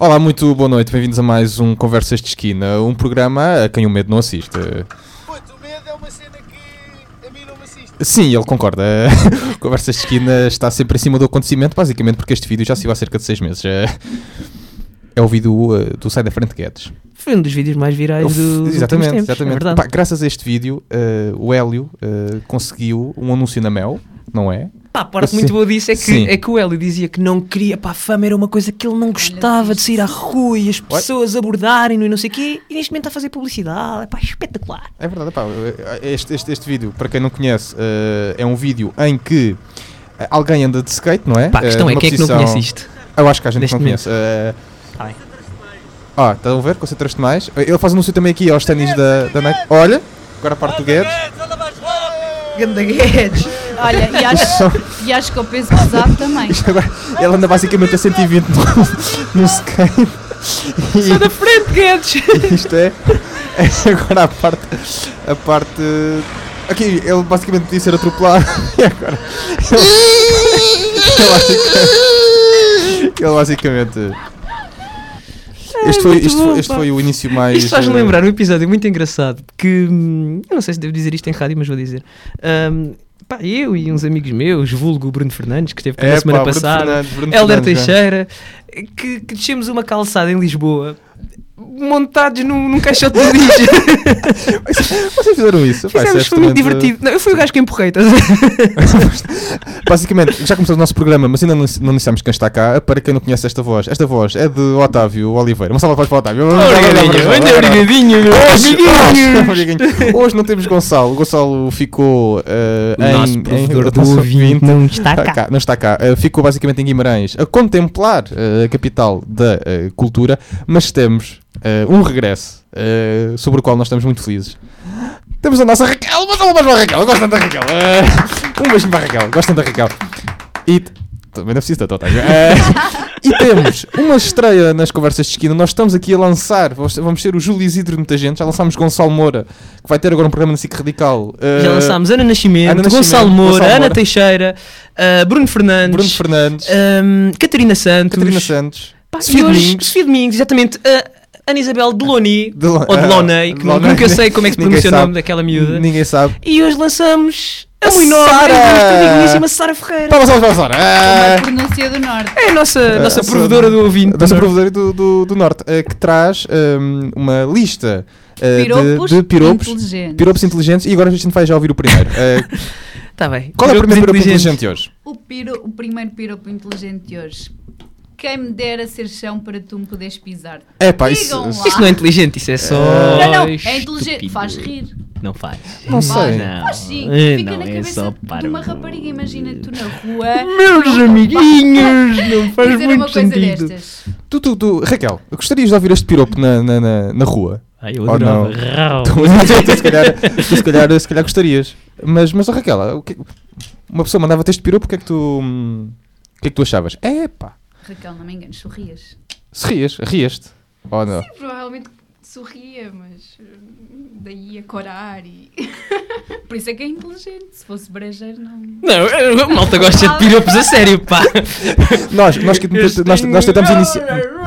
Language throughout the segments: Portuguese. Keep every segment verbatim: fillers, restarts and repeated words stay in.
Olá, muito boa noite, bem-vindos a mais um Conversas de Esquina, um programa a quem o medo não assiste. Puto, o medo é uma cena que a mim não me assiste. Sim, ele concorda. Conversas de Esquina está sempre em cima do acontecimento, basicamente porque este vídeo já saiu há cerca de seis meses. É o vídeo uh, do Sai da Frente Guedes. Foi um dos vídeos mais virais do, dos Exatamente, tempos, exatamente. é Pá, graças a este vídeo, uh, o Hélio uh, conseguiu um anúncio na Mel, não é? Pá, a parte muito boa disso é que, é que o Hélio dizia que não queria, pá, a fama era uma coisa que ele não gostava de sair à rua e as pessoas abordarem-no e não sei o quê, e neste momento está a fazer publicidade, pá, espetacular. É verdade, pá, este, este, este vídeo, para quem não conhece, uh, é um vídeo em que alguém anda de skate, não é? Pá, a questão uh, é, quem posição... é que não conhece isto? Eu acho que a gente não momento. conhece. Uh... Tá bem. Ah, estão a ver? Concentras-te mais. Ele faz anúncio também aqui aos ténis da, da Nike. Olha, agora a parte do Guedes. Ganda Guedes. Olha, e acho, e acho que o peso pesado também. Agora, ele anda basicamente a cento e vinte no, no skate. Sai da frente, Guedes! Isto é, é agora a parte, a parte... Aqui, ele basicamente podia ser atropelado. E agora... Ele, ele basicamente... Ele basicamente Este, foi, este, bom, foi, este foi o início mais... Isto faz-me lembrar um episódio muito engraçado que... Hum, eu não sei se devo dizer isto em rádio, mas vou dizer. Um, pá, eu e uns amigos meus, vulgo Bruno Fernandes, que esteve cá é, na semana pá, passada, Hélder Teixeira, que, que descemos uma calçada em Lisboa, montados num, num caixote de lixo. Vocês fizeram isso? Fizemos, foi muito divertido. Não, eu fui o gajo que empurrei. Tá? Basicamente, já começou o nosso programa, mas ainda não, não dissemos quem está cá. Para quem não conhece esta voz, esta voz é de Otávio Oliveira. Uma salva para o Otávio. Obrigadinho, Obrigadinho. Hoje não temos Gonçalo. O Gonçalo ficou uh, o em... nosso provedor do ouvinte não está cá. cá. Não está cá. Uh, ficou basicamente em Guimarães a contemplar uh, a capital da uh, cultura, mas temos uh, um regresso uh, sobre o qual nós estamos muito felizes. Temos a nossa Raquel, mas não mais para a Raquel, eu gosto tanto da Raquel. Uh, um beijinho para a Raquel, gosto tanto da Raquel. E também não preciso tanto, Otávio. Uh, e temos uma estreia nas Conversas de Esquina. Nós estamos aqui a lançar, vamos ter o Júlio Isidro de muita gente. Já lançámos Gonçalo Moura, que vai ter agora um programa na S I C Radical. Uh, Já lançámos Ana Nascimento, Ana Nascimento Gonçalo Moura, Gonçalo Moura. Ana Teixeira, uh, Bruno Fernandes, Bruno Fernandes um, Catarina Santos, Catarina Santos pá, Sofia Domingos, Sofia Domingos, exatamente. Uh, Ana Isabel Deloni, Delon, ou Deloney, uh, que Deloney. Nunca sei como é que se pronuncia o nome daquela miúda. Ninguém sabe. E hoje lançamos a muito nova, a Sara Ferreira. Vamos, vamos, vamos, Sara. É uma pronúncia do Norte. É a nossa, uh, nossa provedora do ouvinte. Nossa provedora do, do, do Norte, uh, que traz um, uma lista uh, piropos de, de piropos inteligentes. piropos inteligentes. E agora a gente vai já ouvir o primeiro. Está uh, bem. Qual é o primeiro piropo inteligente hoje? O, piro, o primeiro piropo inteligente de hoje. Quem me dera ser chão para tu me poderes pisar. É pá, isso, isso não é inteligente, isso é só. Não, não, é inteligente. Estúpido. Faz rir. Não faz. Não sei. Não. Faz sim. É, Fica não, na é cabeça de uma rapariga. Imagina tu na rua. Meus amiguinhos, não faz dizer muito uma coisa sentido. Destas. Tu, tu, tu, Raquel, gostarias de ouvir este piropo na, na, na, na rua? Ai, eu adorava. Tu, tu, se, calhar, tu se, calhar, se calhar gostarias. Mas, mas oh, Raquel, o que, uma pessoa mandava-te este piropo, o que é que tu, o que é que tu achavas? É pá. Raquel, não me enganes, sorrias. Se rias, rias-te. Oh, não. Sim, provavelmente sorria, mas daí a corar e... Por isso é que é inteligente. Se fosse brejeiro, não... Não, a malta gosta de piropos a sério, pá. nós, nós, nós, nós, nós tentamos iniciar...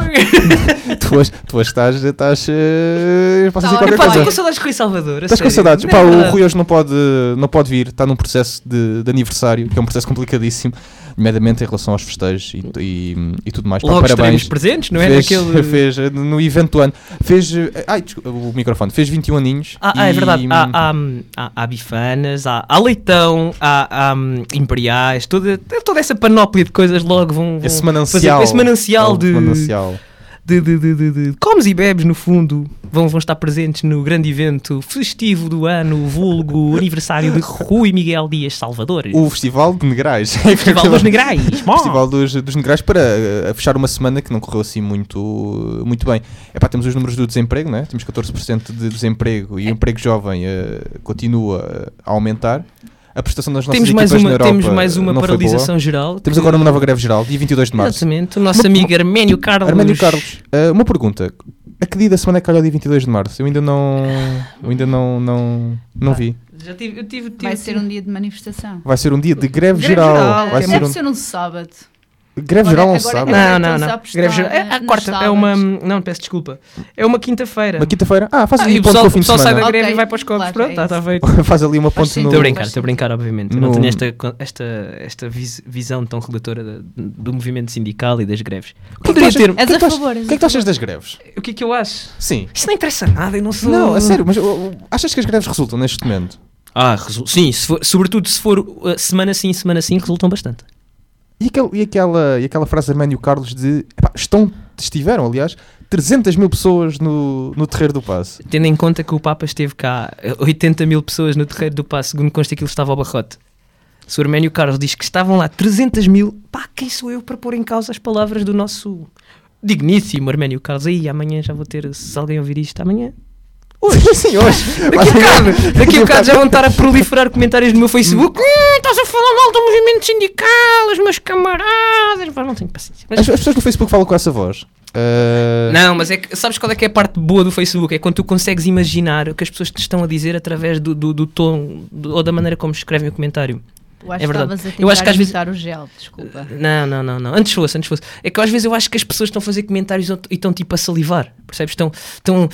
tu, hoje, tu hoje estás... estás uh, tá qualquer pá, coisa. estou com saudades de Rui Salvador. Estás com saudades. Pá, o Rui hoje não pode, não pode vir. Está num processo de, de aniversário, que é um processo complicadíssimo. Nomeadamente em relação aos festejos e, e, e tudo mais. Logo Pá, parabéns. presentes, não é? Fez, Naquele... fez no evento do ano. Fez. Ai, desculpa, o microfone. Fez vinte e um aninhos. Ah, e... ah é verdade. Há, há, há, há bifanas, há, há leitão, há, há um, imperiais, toda, toda essa panóplia de coisas logo vão. vão esse manancial. Fazer, esse manancial é de. Manancial. De, de, de, de, de comes e bebes, no fundo, vão, vão estar presentes no grande evento festivo do ano, vulgo aniversário de Rui Miguel Dias Salvador. O Festival de Negrais. O Festival dos Negrais. O Festival dos, dos Negrais para uh, fechar uma semana que não correu assim muito, muito bem. Epá, temos os números do desemprego, né? Temos catorze por cento de desemprego e o emprego jovem uh, continua a aumentar. A prestação das nossas temos mais equipas uma, na Europa temos mais uma paralisação geral. Temos agora uma nova greve geral, dia vinte e dois de março. Exatamente. O nosso uma, amigo Arménio Carlos. Arménio Carlos. Uh, uma pergunta. A que dia da semana é que calha o dia vinte e dois de março? Eu ainda não, eu ainda não, não, não vi. Já tive, eu tive, tive, Vai tive. ser um dia de manifestação. Vai ser um dia de greve, greve geral. geral. Vai Deve ser um... ser um sábado. Greve geral não se sabe. Não, não, não. Greve geral. É a quarta. É uma. Não, peço desculpa. É uma quinta-feira. Uma quinta-feira? Ah, faz ah, ali um ponto com o fim de semana. O pessoal sai da greve okay. e vai para os copos. Claro, pronto, está é tá feito. Faz ali uma ponte no... Estou a brincar, estou a brincar, obviamente. No... Eu não tenho esta, esta, esta vis, visão tão redutora do movimento sindical e das greves. Poderia ter... És a favor. O que é que tu achas das greves? O que é que eu acho? Sim. Isto não interessa nada, eu não sou... Não, a sério, mas achas que as greves resultam neste momento? Ah, resu... sim, se for, sobretudo se for uh, semana sim, semana sim, resultam bastante. E, aquele, e, aquela, e aquela frase da Mânio Carlos de... Epá, estão, estiveram, aliás, trezentas mil pessoas no, no Terreiro do Paço. Tendo em conta que o Papa esteve cá, oitenta mil pessoas no Terreiro do Paço, segundo consta aquilo estava ao barrote. Se o Arménio Carlos diz que estavam lá trezentas mil, pá, quem sou eu para pôr em causa as palavras do nosso digníssimo Arménio Carlos? Aí, amanhã já vou ter, se alguém ouvir isto, amanhã... Hoje, sim, hoje. Daqui a bocado, daqui a bocado já vão estar a proliferar comentários no meu Facebook. Hum, estás a falar mal do movimento sindical, os meus camaradas. Mas não tenho paciência. Mas... As, as pessoas no Facebook falam com essa voz. Uh... Não, mas é que, sabes qual é que é a parte boa do Facebook? É quando tu consegues imaginar o que as pessoas te estão a dizer através do, do, do tom do, ou da maneira como escrevem o comentário. Eu acho é que verdade. estavas a tentar eu acho que às vezes... o gel, desculpa. Não, não, não, não. Antes fosse, antes fosse. É que às vezes eu acho que as pessoas estão a fazer comentários e estão tipo a salivar. Percebes? Estão... estão...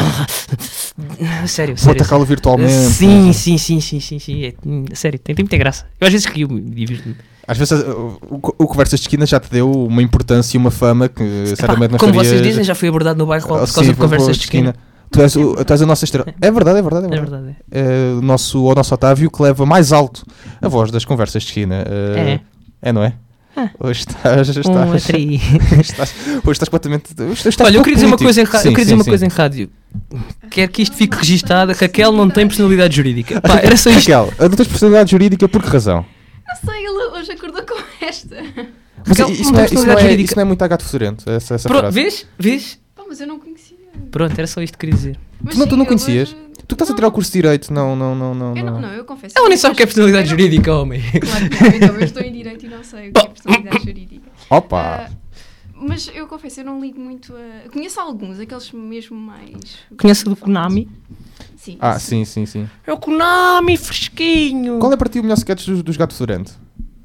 sério, sério. Vou atacá-lo virtualmente. Sim, sim, sim, sim, sim, sim. É, sério, tem, tem muita graça. Eu às vezes rio-me e divirto-me. Às vezes o, o, o Conversas de Esquina já te deu uma importância e uma fama que Epá, certamente não como farias... vocês dizem, já fui abordado no bairro por causa sim, de Conversas de Esquina. Tu és, o, tu és a nossa estrela. É verdade, é verdade. É verdade. É verdade é. É, o, nosso, o nosso Otávio que leva mais alto a voz das Conversas de Esquina. Uh, é. É, não é? Ah. Hoje estás... estás, um estás, estás hoje estás completamente... Hoje estás Olha, eu queria dizer uma coisa em, sim, eu queria dizer sim, uma sim. coisa em rádio. Quero que isto fique registado. Raquel não tem personalidade jurídica. Pá, era só isto. Raquel, não tens personalidade jurídica por que razão? Não sei, ele hoje acordou com esta. Mas Raquel, isso, não não é, tem isso, não é, jurídica. isso não é muito gato fedorento, essa, essa Pro, frase. vês? Vês? Pá, mas eu não conhecia. Pronto, era só isto que queria dizer. Mas Tu não, sim, tu não eu conhecias? hoje- Tu estás a Não. tirar o curso de Direito, não, não, não, não. Eu não, não, eu confesso. Ela nem sabe o que é personalidade Eu não- jurídica, homem. Claro que não, então eu estou em Direito e não sei o que é personalidade jurídica. Opa! Ah, mas eu confesso, eu não ligo muito a... Conheço alguns, aqueles mesmo mais... Conhece do Konami? Sim. Ah, esse. sim, sim, sim. É o Konami fresquinho. Qual é para ti o melhor sketch dos, dos Gato Fedorento?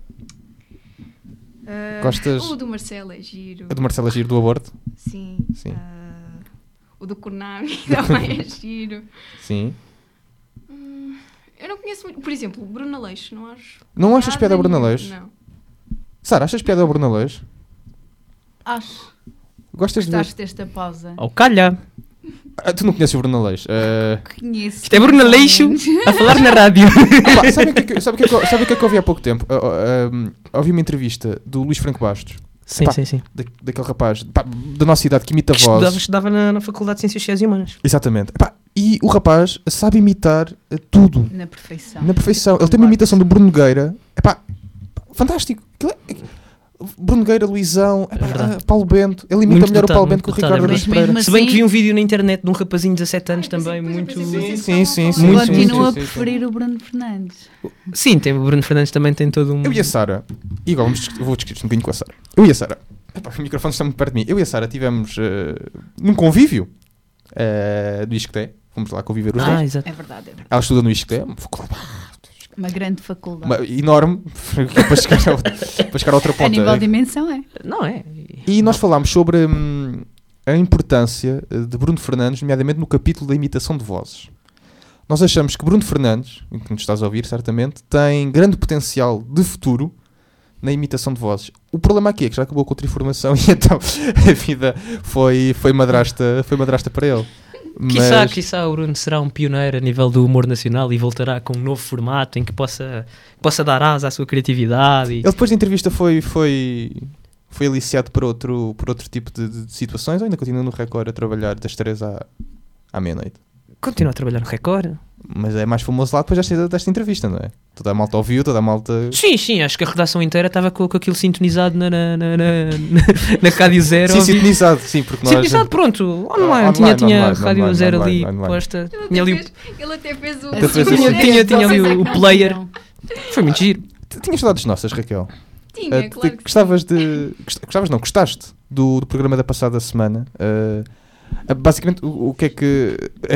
Ah, Gostas- O do Marcelo é giro. A do Marcelo Agir do aborto? Sim. Sim. Ah, o do Konami também é giro. Sim. Hum, eu não conheço muito. Por exemplo, o Bruno Aleixo, não acho. Não achas nada piada ao Bruno nenhum. Aleixo? Não. Sara, achas piada ao Bruno Aleixo? Acho. Gostas de ver? Gostaste desta pausa? Ao calha. Ah, tu não conheces o Bruno Aleixo? Uh... Conheço. Isto é Bruno Aleixo a falar na rádio. Opa, sabe o que, é que, sabe o que, é que, eu- sabe o que é que eu ouvi há pouco tempo? Uh, uh, um, ouvi uma entrevista do Luís Franco Bastos, Sim, Pá. sim, sim. da, daquele rapaz pá, da nossa idade que imita Que estudava, vozes. estudava na, na Faculdade de Ciências Sociais e Humanas. Exatamente. Pá, e o rapaz sabe imitar uh, tudo. Na perfeição. Na perfeição. Ele tem uma imitação do Bruno Nogueira. Epá, fantástico. Aquilo é- Bruno Nogueira, Luizão, epá, É verdade. ah, Paulo Bento. Ele imita Muito melhor dotado, o Paulo Bento que o muito dotado, Ricardo é Araújo verdade. Pereira. Mas Se bem que assim- vi um vídeo na internet de um rapazinho de dezassete anos Ai, pensei- também, pois eu muito... pensei Sim, vocês sim, estavam a sim, falar. sim. Continuo a sim, sim. preferir o Bruno Fernandes. Sim, tem, o Bruno Fernandes também tem todo um... Eu e a Sara, e agora vamos discutir- vou discutir isto um bocadinho com a Sara. Eu e a Sara, epá, o microfone está muito perto de mim. Eu e a Sara tivemos uh, num convívio uh, do Isqueté. Fomos lá conviver os Ah, dois. exato. É verdade, é verdade. Ela estuda no Isqueté, uma faculdade Uma grande faculdade. uma- enorme, para chegar, a, outra- para chegar a outra A ponta. nível de dimensão é. Não é? E nós falámos sobre hum, a importância uh, de Bruno Fernandes, nomeadamente no capítulo da imitação de vozes. Nós achamos que Bruno Fernandes, que nos estás a ouvir certamente, tem grande potencial de futuro na imitação de vozes. O problema aqui é que já acabou a contra-informação e então a vida foi, foi, madrasta, foi madrasta para ele. Quiçá, Mas- quiçá o Bruno será um pioneiro a nível do humor nacional e voltará com um novo formato em que possa, possa dar asa à sua criatividade. E... Ele depois da entrevista foi, foi, foi aliciado por outro, por outro tipo de, de situações ou ainda continua no Record a trabalhar das três à, à meia-noite? Continua a trabalhar no Record. Mas é mais famoso lá depois desta, desta entrevista, não é? Toda a malta ouviu, toda a malta... Sim, sim, acho que a redação inteira estava com, com aquilo sintonizado na, na, na, na, na Rádio Zero. Sim, ouvi- sintonizado, sim, porque nós... Sintonizado, pronto, online. Online, tinha tinha online, Rádio online, Zero online, ali online. posta. Ele Tinha até, ali, fez, ele até fez o... Ele fez tinha, assim. tinha, tinha ali Vocês é o, que o não player. viram. Foi muito giro. Tinhas saudades nossas, Raquel? Tinha, Uh, claro te- que gostavas de... gost- Gostavas não, gostaste do, do programa da passada semana, uh, Basicamente, o, o que é que...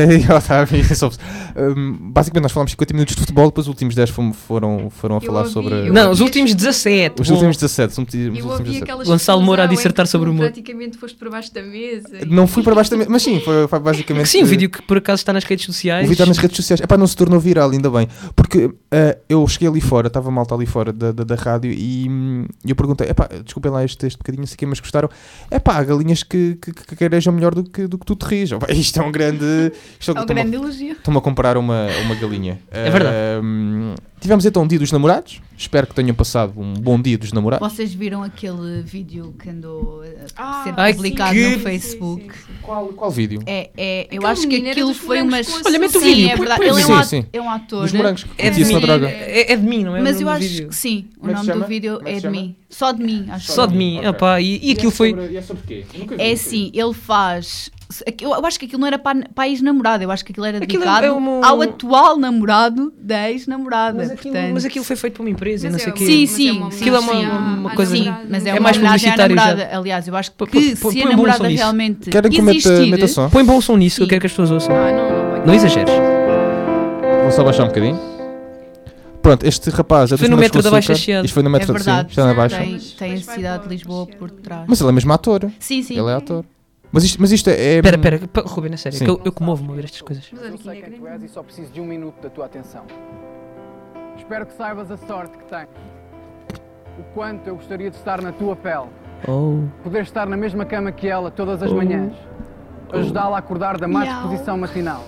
um, basicamente, nós falámos cinquenta minutos de futebol, depois os últimos dez foram, foram, foram a Eu falar ouvi, sobre... eu Não, ouvi os últimos dezassete. Os bom. últimos dezassete. Os últimos Eu ouvi dezassete. aquelas Gonçalo discussões Moura a em que dissertar tu sobre o humor. praticamente foste para baixo da mesa. e- Não fui para baixo da mesa, mas sim, foi, foi basicamente... Sim, o vídeo que por acaso está nas redes sociais. O vídeo está nas redes sociais. Epá, não se tornou viral, ainda bem. Porque uh, eu cheguei ali fora, estava malta ali fora da, da, da rádio e hum, eu perguntei, epá, desculpem lá este, este bocadinho, não sei o quê, mas gostaram. Epá, há galinhas que, que, que queirejam melhor do que, do que tu te rires. Epá, isto é um grande... Isto É um grande elogio. Estou-me a comparar uma, uma galinha. É verdade. Uh, tivemos então um dia dos namorados. Espero que tenham passado um bom dia dos namorados. Vocês viram aquele vídeo que andou a Ah, ser Ai, publicado que- no Facebook? Sim, sim, sim. Qual, qual vídeo? É, é, eu Aquele acho que menino era aquilo dos foi morangos umas... com Olha, mete o sim, vídeo, é põe- verdade. põe o Ele é um, vídeo. at- Sim, sim. é um ator. Dos morangos. É de Disse mim. na droga. É, é de mim, não é? Mas o eu nome do acho vídeo. que sim, o Como é que nome se do chama? vídeo Como é que é se de chama? mim. Só de mim, acho. Só de mim. Ok. Epá, e, e aquilo foi... E é sobre quê? Nunca vi É isso. assim, ele faz... Eu acho que aquilo não era para, para a ex-namorada, eu acho que aquilo era Aquilo dedicado é uma- ao atual namorado da ex-namorada. Mas aquilo, portanto... mas aquilo foi feito por uma empresa, Mas não é sei o uma- quê. Sim, mas sim, é uma aquilo é uma- homenagem à- uma à coisa- Sim, namorada. mas é, É uma mais homenagem à publicitário já. namorada. Aliás, eu acho que Põe- põe- se põe a um bom namorada som nisso. realmente Querem que eu meta, existir... meta som? Põe bom som nisso, eu Sim. quero que as pessoas ouçam. Ah, não, não pode. Não exageres. Vou só baixar um bocadinho. Pronto, este rapaz é dos Foi no Morangos metro com da Baixa Açúcar. Chiado. Isto foi no É metro verdade, sim, está na Baixa. tem, Mas tem a depois vai cidade para de Lisboa Baixa por Chiado. trás. Mas ele é mesmo ator. Sim, sim. Ele é ator. Mas isto, mas isto é... Espera, espera, pa- Ruben, a sério, Sim. que eu, eu comovo-me a ver estas coisas. Mas Eu olha, sei quem é quem que tu és e só preciso de um minuto da tua atenção. Espero que saibas a sorte que tens. O quanto eu gostaria de estar na tua pele. Oh. Poder estar na mesma cama que ela todas as Oh. manhãs. Ajudá-la a acordar da má Miau. disposição matinal.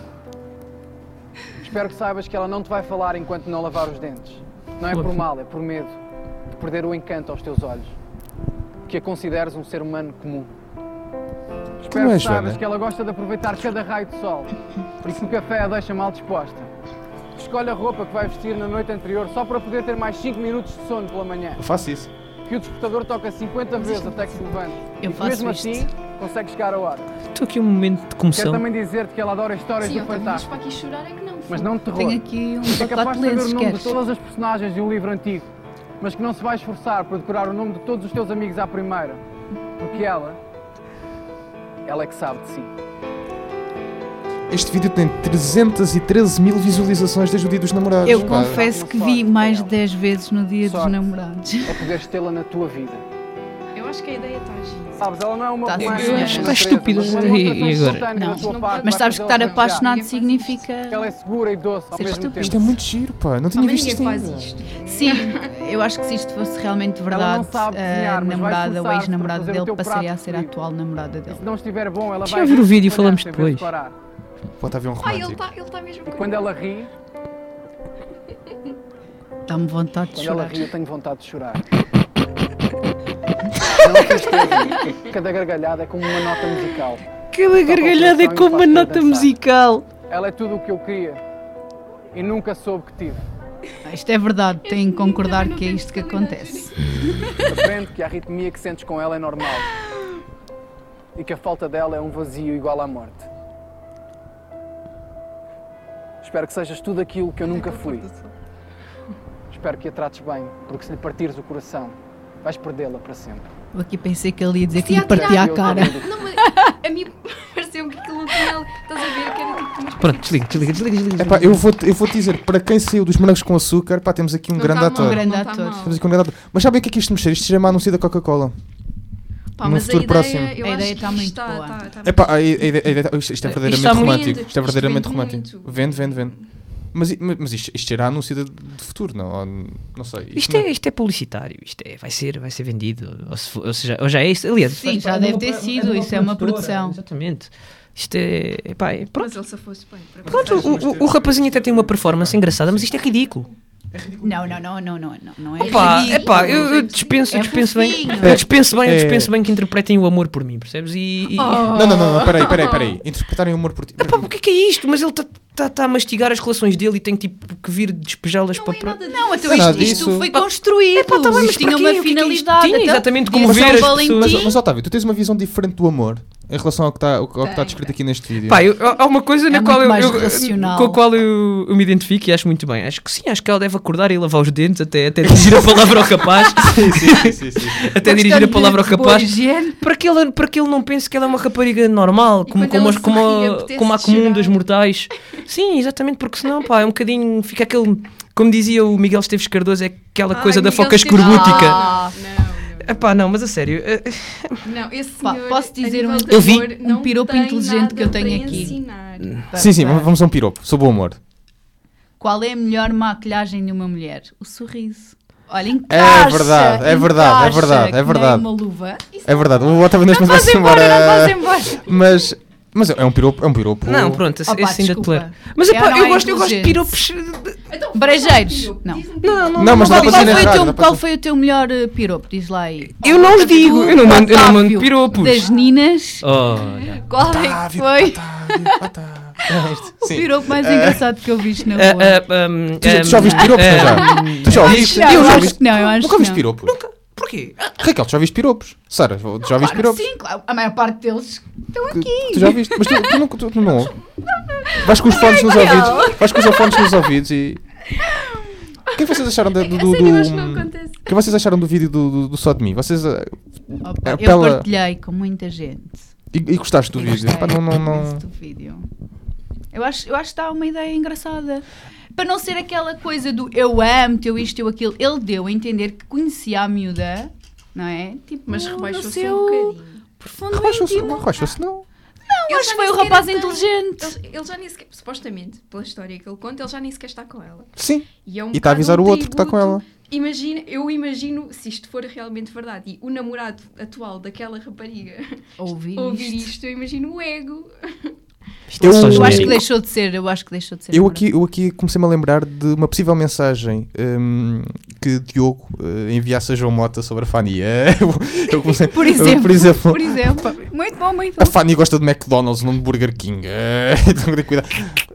Espero que saibas que ela não te vai falar enquanto não lavar os dentes. Não é por mal, é por medo de perder o encanto aos teus olhos. Que a consideres um ser humano comum. Espero Como é, que saibas Joana? que ela gosta de aproveitar cada raio de sol e que o café a deixa mal disposta. Escolhe a roupa que vai vestir na noite anterior só para poder ter mais cinco minutos de sono pela manhã. Eu faço isso. Que o despertador toca cinquenta vezes até que se levante. Eu e que faço mesmo isto. assim consegue chegar a hora. Estou aqui um momento de Quero comoção. também dizer-te que ela adora histórias Sim, do ok, mas fantástico, para aqui chorar é que não. mas não de terror. Tenho aqui um É capaz pacote de de saber lenços, o nome de queres? todas as personagens de um livro antigo, mas que não se vai esforçar para decorar o nome de todos os teus amigos à primeira. Porque ela, ela é que sabe de si. Este vídeo tem trezentas e treze mil visualizações desde o dia dos namorados. Eu pá. confesso que vi mais de dez vezes no dia dos Sorte. namorados. É poderes tê-la na tua vida. Eu acho que a ideia está gira. Sabes, ela não é uma Tá romântica sim, por está natureza, estúpida. mas uma E- e demonstração agora? espontânea da Não. tua Não parte Mas vai sabes que fazê-la estar apaixonado Ninguém faz significa... Que ela é segura e doce ao Ser mesmo estúpido. tempo. Isto é muito giro, pá. Não tinha Também visto ninguém isto faz ainda. isto. Sim, eu acho que se isto fosse realmente Ela não verdade, sabe cozinhar, a mas vai namorada ou esforçar-se ex-namorada para fazer o dele teu passaria a prato ser a preferido. atual namorada E dele. se não estiver bom, ela Deixa vai... eu ver o vídeo e falamos em vez de depois. parar. Pode haver um Ah, ele romântico. está ele tá mesmo. Quando ela ri, Dá-me vontade de quando ela chorar. ri, eu tenho vontade de chorar. Não se esqueçam, cada gargalhada é como uma nota musical. Cada gargalhada é como uma nota musical. Ela é tudo o que eu queria e nunca soube que tive. Isto é verdade, tenho que concordar que é isto que acontece. Aprende que a arritmia que sentes com ela é normal e que a falta dela é um vazio igual à morte. Espero que sejas tudo aquilo que eu nunca fui. Espero que a trates bem, porque se lhe partires o coração, vais perdê-la para sempre. Eu aqui pensei que ele ia dizer que Sim, lhe partia a eu- cara. Não, mas a mim pareceu-me que aquilo não tinha. Estás a ver que era tipo. uma Pronto, desliga, desliga, desliga, desliga. Epá, eu vou, eu vou te dizer, para quem saiu dos Morangos com Açúcar, pá, temos aqui um Não grande tá ator. mal, grande não tá ator. mal. Temos aqui um grande ator. Mas sabem o que é que isto mexer? Isto chama anúncio da Coca-Cola. Pá, num mas futuro a ideia, próximo. eu A acho ideia que tá muito está- boa. tá- tá- Epá, a- a- a- a- isto, isto é Isto verdadeiramente está muito- romântico. Isto é verdadeiramente isto vende romântico. muito. Vende, vende, vende. Mas, i- mas isto, isto será anúncio de, de futuro, não? Ou, não sei. Isto não é, isto é publicitário, isto é, vai, ser, vai ser vendido, ou, se for- ou seja, ou já é isso, aliás, Sim, faz- já é deve uma- ter é sido, uma isso é uma produtora, produção. Exatamente. Isto é, epá, é pronto. Mas ele se fosse bem. para Pronto, o, o, o rapazinho até tem uma performance engraçada, mas isto é ridículo. Não, não, não, não, não, não, não é Opa, ridículo. epá, eu, eu dispenso, eu É dispenso bem, fofinho. eu dispenso bem, eu É. dispenso bem que interpretem o amor por mim, percebes? E, e- Oh. Não, não, não, não, peraí, peraí, peraí. Interpretarem o humor por ti. Epá, o que é que é isto? Mas ele está tá, tá a mastigar as relações dele e tem tipo que vir despejá-las Não para é pro- nada Não, então Não é nada isto, isto disso. foi construído. Epá, tá bem, mas isto tinha para quê? uma O que é que é isto? finalidade. Tinha, então, exatamente, podia como ser ver um as Valentim. pessoas- Mas, mas Otávio, tu tens uma visão diferente do amor. em relação ao que está, ao que está descrito aqui neste vídeo? Pá, eu, há uma coisa é na qual eu, eu, com a qual eu, eu me identifico e acho muito bem. Acho que sim, acho que ela deve acordar e lavar os dentes até, até dirigir a palavra ao rapaz. sim, sim, sim, sim. Até dirigir a palavra ao rapaz. Para que, ele, para que ele não pense que ela é uma rapariga normal, como, como, as, como, a, como a comum das mortais. Sim, exatamente, porque senão, pá, é um bocadinho. Fica aquele. Como dizia o Miguel Esteves Cardoso, é aquela Ai, coisa da Miguel foca Esteves- escorbútica. Ah, não. Epá, não, mas a sério. Não, esse Pá, senhor, posso a dizer nível um- de eu vi amor, um não piropo tem inteligente nada que eu tenho para aqui. ensinar. Sim, sim, vamos a um piropo, sobre o amor. Qual é a melhor maquilhagem de uma mulher? O sorriso. Olha, encaixa, É verdade, é verdade, é encaixa, verdade, é que nem verdade. uma luva. É verdade, o Otávio neste Não momento vai-se vais embora, não embora. vais embora. Mas, mas é um piropo, é um piropo. Não, pronto, esse, Opa, esse ainda desculpa. tolero. Mas epá, Ela eu, é gosto, eu gosto de inteligente. piropos. Então, Brejeiros. faz um Não. piropo. Não, não, Não, mas dá Qual, para qual dizer foi o errado, teu, dá para qual dizer- foi o teu melhor uh, piropo? Diz lá aí. Eu não os digo, eu não mando, eu não mando Otávio, piropos. Das Ninas, Olha. qual é que Otávio, foi Otávio, Otávio. o Sim. piropo mais engraçado que eu viste na Ah, rua? ah, um, Tu, já- tu já um, ouviste piropos, não já? um, Tu já um, ouviste? Não, Eu eu já acho ouviste? que não, eu acho Nunca que ouviste não. piropos? Porquê? Raquel, tu já ouviste piropos? Sara, tu já ouviste Claro que piropos? sim, claro. A maior parte deles estão Que- aqui. Tu já ouviste? Mas tu, tu, não, tu, tu não ouves? Vais com os fones nos ouvidos. Vais com os fones nos ouvidos e. O que é que vocês acharam do. do, do, A sério, eu acho que não do- acontece. O que é que vocês acharam do vídeo do, do, do Só de Mim? Vocês. eh, Opa, eu Apela- partilhei com muita gente. E, e gostaste do Eu vídeo? gostei Pá, não, não, não... imenso do vídeo. Eu acho, eu acho que está uma ideia engraçada. Para não ser aquela coisa do eu amo-te, eu isto, eu aquilo. Ele deu a entender que conhecia a miúda, não é? Tipo, Mas no rebaixou-se seu um bocadinho. profundo Rebaixou-se, íntimo. não rebaixou-se, não. Não, Ele acho já que foi nem o sequer rapaz tem- inteligente. Ele, ele já nem sequer, supostamente, pela história que ele conta, ele já nem sequer está com ela. Sim. E é um E está a bocado avisar um o outro que está com tributo. ela. Imagina, eu imagino, se isto for realmente verdade, e o namorado atual daquela rapariga Ouvir ouvir isto. isto, eu imagino o ego. Eu- Só Eu acho que genérico. deixou de ser, eu acho que deixou de ser. Eu namorado. aqui, eu aqui comecei-me a lembrar de uma possível mensagem hum, que Diogo uh, enviasse a João Mota sobre a Fanny. Eh, eu, eu comecei, Por eu, exemplo, por exemplo, por exemplo. Muito bom, muito a bom. Fanny gosta de McDonald's, não de Burger King. Eh, então, tem que cuidar.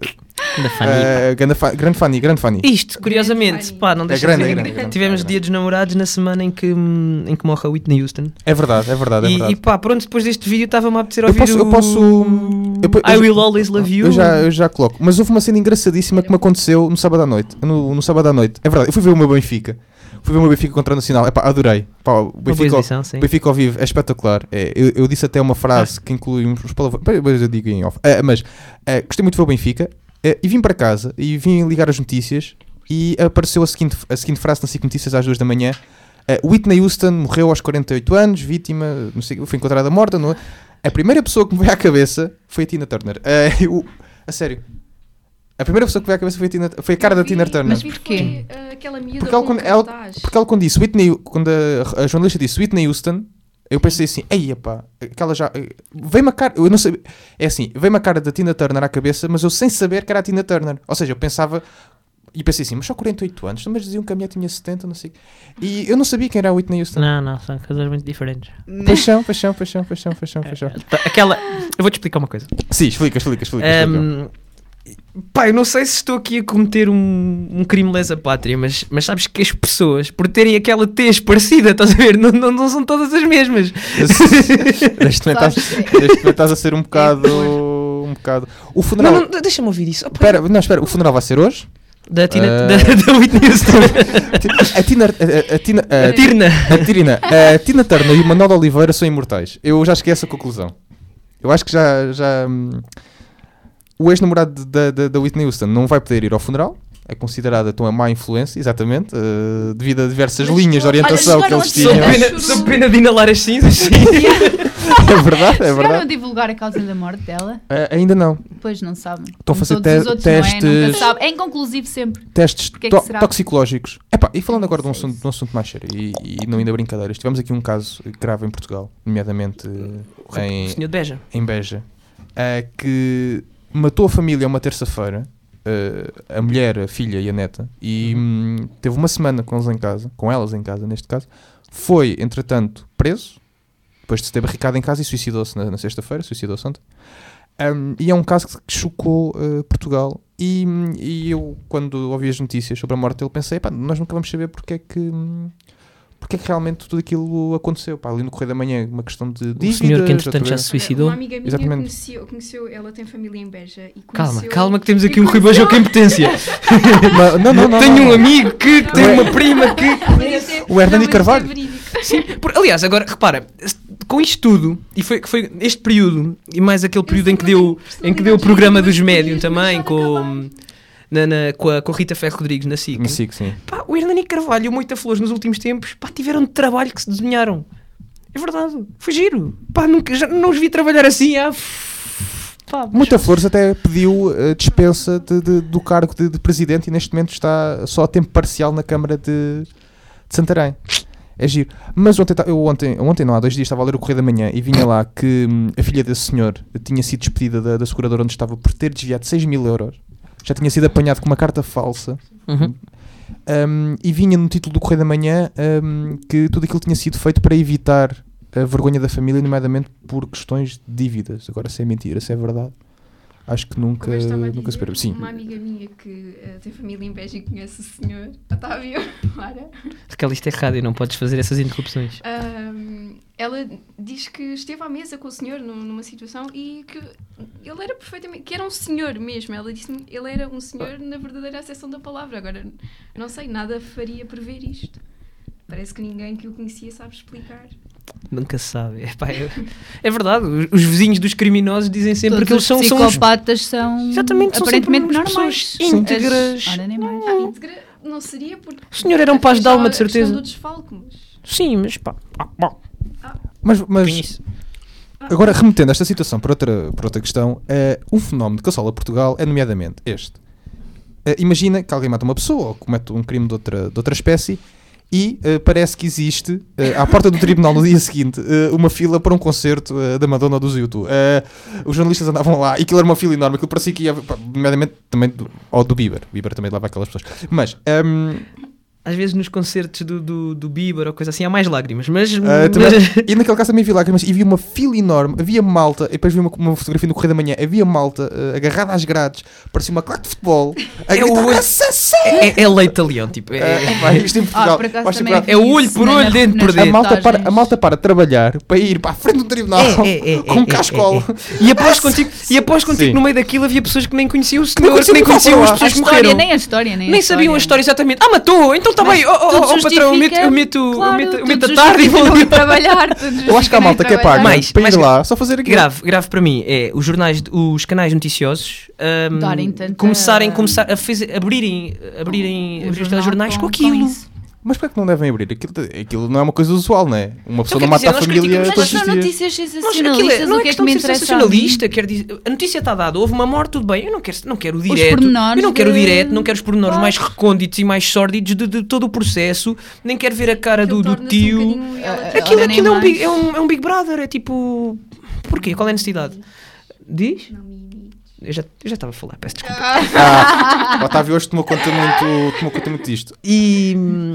Da Fanny. Eh, grande, fa- grande Fanny, grande Fanny. Isto, curiosamente, Fanny. pá, não deixa grande, de é ver. grande, é grande. Tivemos É dia dos namorados na semana em que, hum, em que morre a Whitney Houston. É verdade, é verdade, é E, verdade. e pá, pronto, depois deste vídeo estava-me a apetecer Eu ouvir posso- eu o... posso- eu po- eu I já- Will Always Love You. Eu já, eu já coloco. Mas houve uma cena engraçadíssima que me aconteceu no sábado à noite. No, no sábado à noite. É verdade, eu fui ver o meu Benfica. Fui ver o meu Benfica contra o Nacional. Epá, adorei. Pá, o Uma boa Benfica, exibição, sim. o Benfica ao vivo é espetacular. É, eu, eu disse até uma frase que inclui uns uns palavrões. Depois eu digo em off. É, mas é, gostei muito de ver o Benfica. É, e vim para casa e vim ligar as notícias. E apareceu a seguinte, a seguinte frase na SIC Notícias às duas da manhã. É, Whitney Houston morreu aos quarenta e oito anos, vítima, não sei, foi encontrada morta. Não é? A primeira pessoa que me veio à cabeça foi a Tina Turner. É, eu- a sério. A primeira pessoa que veio à cabeça foi a, Tina, foi a cara da Tina Turner. Mas Vi porquê? foi, uh, aquela miúda Porque ela, com quando, um ela, cartaz. porque ela quando disse Whitney, quando a, a jornalista disse Whitney Houston, eu pensei assim, ei pá, aquela já veio-me a cara, eu não sabia, é assim, veio-me a cara da Tina Turner à cabeça, mas eu sem saber que era a Tina Turner. Ou seja, eu pensava e pensei assim, mas só quarenta e oito anos, mas diziam que a minha tinha setenta, não sei. E eu não sabia quem era a Whitney Houston. Não, não, são coisas muito diferentes. Paixão, paixão, paixão, paixão, paixão, paixão. Tá, Aquela... Eu vou-te explicar uma coisa. Sim, explica, explica, explica. explica. Um, pá, eu não sei se estou aqui a cometer um, um crime lesa pátria, mas, mas sabes que as pessoas, por terem aquela tez parecida, estás a ver, não, não, não são todas as mesmas. Neste momento estás- neste momento estás a ser um bocado, um bocado. O funeral. Não, não, deixa-me ouvir isso. Opa, Espera, não, espera, o funeral vai ser hoje? da Tina, Eh, da, da Whitney Houston. A Tina, a, a Tina, a, A Tirna. a Tirina, a Tina Turner e o Manuel Oliveira são imortais. Eu já cheguei a essa conclusão. Eu acho que já, já hum, o ex-namorado da, da, da Whitney Houston não vai poder ir ao funeral. É considerada então a má influência, exatamente, uh, devido a diversas Mas linhas de olha, orientação que chegaram eles a Sou dizer- tinham. pena, sou pena de inalar as cinzas, sim. É verdade, é Chegaram a verdade. divulgar a causa da morte dela? Uh, ainda não. Pois não sabem. Estão a fazer Como todos te- os outros, não é? testes- Nunca sabe. É inconclusivo sempre. Testes Porquê que to- será? toxicológicos. Epá, e falando Não agora de um sei assunto, isso. de um assunto mais sério e, e não ainda brincadeiras, tivemos aqui um caso grave em Portugal, nomeadamente uh, O em, senhor de Beja. em Beja, uh, que matou a família uma terça-feira, uh, a mulher, a filha e a neta, e hum, teve uma semana com eles em casa, com elas em casa neste caso, foi entretanto preso, depois de se ter barricado em casa e suicidou-se na, na sexta-feira, suicidou-se ontem. Um, e é um caso que chocou uh, Portugal. E, e eu, quando ouvi as notícias sobre a morte dele, pensei, pá, nós nunca vamos saber porque é que hum, porque é que realmente tudo aquilo aconteceu. Pá, ali no Correio da Manhã, uma questão de dívidas... O senhor que entretanto já se suicidou. Uma amiga minha Exatamente. conheceu, conheceu, ela tem família em Beja e conheceu... Calma, calma que temos aqui e um Rui Bajoca em potência. Mas, não, não, não, Tenho não, um não. amigo que tem Ué. uma prima que... O Hernani Não, mas Carvalho. é verídico. Sim, por- aliás, agora, repara, com isto tudo, e foi, foi este período, e mais aquele período em que deu, em que deu o programa dos Médium também, com, na, na- com, a, com a Rita Ferro Rodrigues na S I C. Me sigo, sim. Pá, o Hernani Carvalho e o Moita Flores nos últimos tempos, pá, tiveram de trabalho que se desenharam. É verdade, foi giro. Pá, nunca, já não os vi trabalhar assim há... Pá, Muita Flores até pediu a dispensa de, de, do cargo de, de presidente e neste momento está só a tempo parcial na Câmara de, de Santarém. É giro. Mas ontem, ta- eu ontem, ontem não, há dois dias estava a ler o Correio da Manhã e vinha lá que hum, a filha desse senhor tinha sido despedida da, da seguradora onde estava por ter desviado seis mil euros. Já tinha sido apanhado com uma carta falsa. Uhum. Um, e vinha no título do Correio da Manhã um, que tudo aquilo tinha sido feito para evitar a vergonha da família, nomeadamente por questões de dívidas. Agora, se é mentira, se é verdade, acho que nunca, Como eu estava a nunca se dizer, percebe. Sim. uma amiga minha que uh, tem família em Beja e conhece o senhor, Otávio, para, Raquel, isto é rádio, não podes fazer essas interrupções. um, ela diz que esteve à mesa com o senhor num- numa situação e que ele era perfeitamente, que era um senhor mesmo. Ela disse-me que ele era um senhor na verdadeira acessão da palavra. Agora, não sei, nada faria prever isto. Parece que ninguém que o conhecia sabe explicar. Nunca se sabe. É, pá, é, é verdade, os, os vizinhos dos criminosos dizem sempre Todos que eles os são, são os... psicopatas são, Exatamente, são aparentemente sempre normais. pessoas íntegras. Ora, nem mais. Ah, íntegra não seria porque... O senhor era um paz de Só alma, a de certeza. questão do desfalque, mas... Sim, mas pá. Ah, bom, Mas, mas conheço. agora, remetendo esta situação para outra, para outra questão, uh, um fenómeno que assola Portugal é nomeadamente este. Uh, imagina que alguém mata uma pessoa ou comete um crime de outra, de outra espécie e uh, parece que existe, uh, à porta do tribunal no dia seguinte, uh, uma fila para um concerto uh, da Madonna ou do Zilto. Uh, os jornalistas andavam lá e aquilo era uma fila enorme, aquilo parecia que ia, pá, nomeadamente também do, ou do Bieber. O Bieber também leva aquelas pessoas. Mas... Um, Às vezes nos concertos do, do, do Bieber ou coisa assim há mais lágrimas, mas... Uh, também, e naquele caso também havia lágrimas e havia uma fila enorme, havia malta, e depois vi uma, uma fotografia no Correio da Manhã, havia malta uh, agarrada às grades, parecia uma claque de futebol, a É gritar, o olho- "Assassino!" é, é leite leão, tipo... É, Uh, pá, isto em Portugal, Ah, por acaso vais ter também cuidado. É o vi olho isso por na- olho, na- dente por nas dente. a, malta para, a reportagens. malta para trabalhar, para ir para a frente do tribunal É, é, é, com é, um é, cascolo. é, é. E após contigo, e após contigo Sim. no meio daquilo havia pessoas que nem conheciam o nem senhor, que nem conheciam conheciam as a A pessoas que história, morreram. nem a história, nem, Nem a sabiam a história história. exatamente. Ah, matou! Então está Mas bem. Oh, oh, tudo oh, patrão, eu meto, justifica- eu meto, eu Claro, meto, eu tudo meto a tarde e vou justifica não ir ali. trabalhar. tudo Eu acho que há justifica malta não que é ir trabalhar. paga Mais, para ir mais lá só fazer aquilo. Grave, grave para mim é os jornais, os canais noticiosos ahm, Darem tanta- começarem, começar a fazer, abrirem, abrirem O os jornal jornais com, com- aquilo. com isso. Mas para que não devem abrir? Aquilo, aquilo não é uma coisa usual, não é? Uma pessoa quer não mata dizer, a nós família criticamos- Mas todos são os dias. notícias Nós, aquilo sensacionalistas, é, não o é que é que questão me de ser interessa? sensacionalista, quer dizer, a notícia está dada, houve uma morte, tudo bem, eu não quero, não quero o Os direto, pormenores eu não quero o de- direto, não quero os pormenores Claro. mais recônditos e mais sórdidos de, de todo o processo, nem quero ver a cara do, Aquilo do torna-se um tio. bocadinho reality. Aquilo, Ora, nem aquilo é, um mais. big, é, um, é um Big Brother, é tipo... Porquê? Qual é a necessidade? Diz? Não me imites. Eu já eu já estava a falar, peço desculpa. Ah, o Otávio hoje tomou conta muito, tomou conta muito disto. E,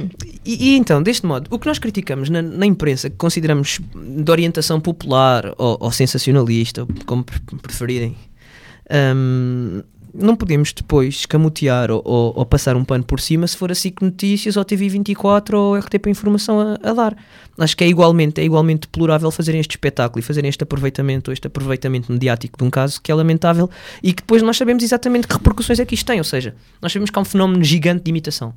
e, e então, deste modo, o que nós criticamos na, na imprensa, que consideramos de orientação popular ou, ou sensacionalista, como pre- preferirem, hum, não podemos depois escamotear ou, ou, ou passar um pano por cima se for a SIC Notícias ou T V vinte e quatro ou R T P Informação a, a dar. Acho que é igualmente, é igualmente deplorável fazerem este espetáculo e fazerem este aproveitamento, este aproveitamento mediático de um caso que é lamentável e que depois nós sabemos exatamente que repercussões é que isto tem, ou seja, nós sabemos que há um fenómeno gigante de imitação.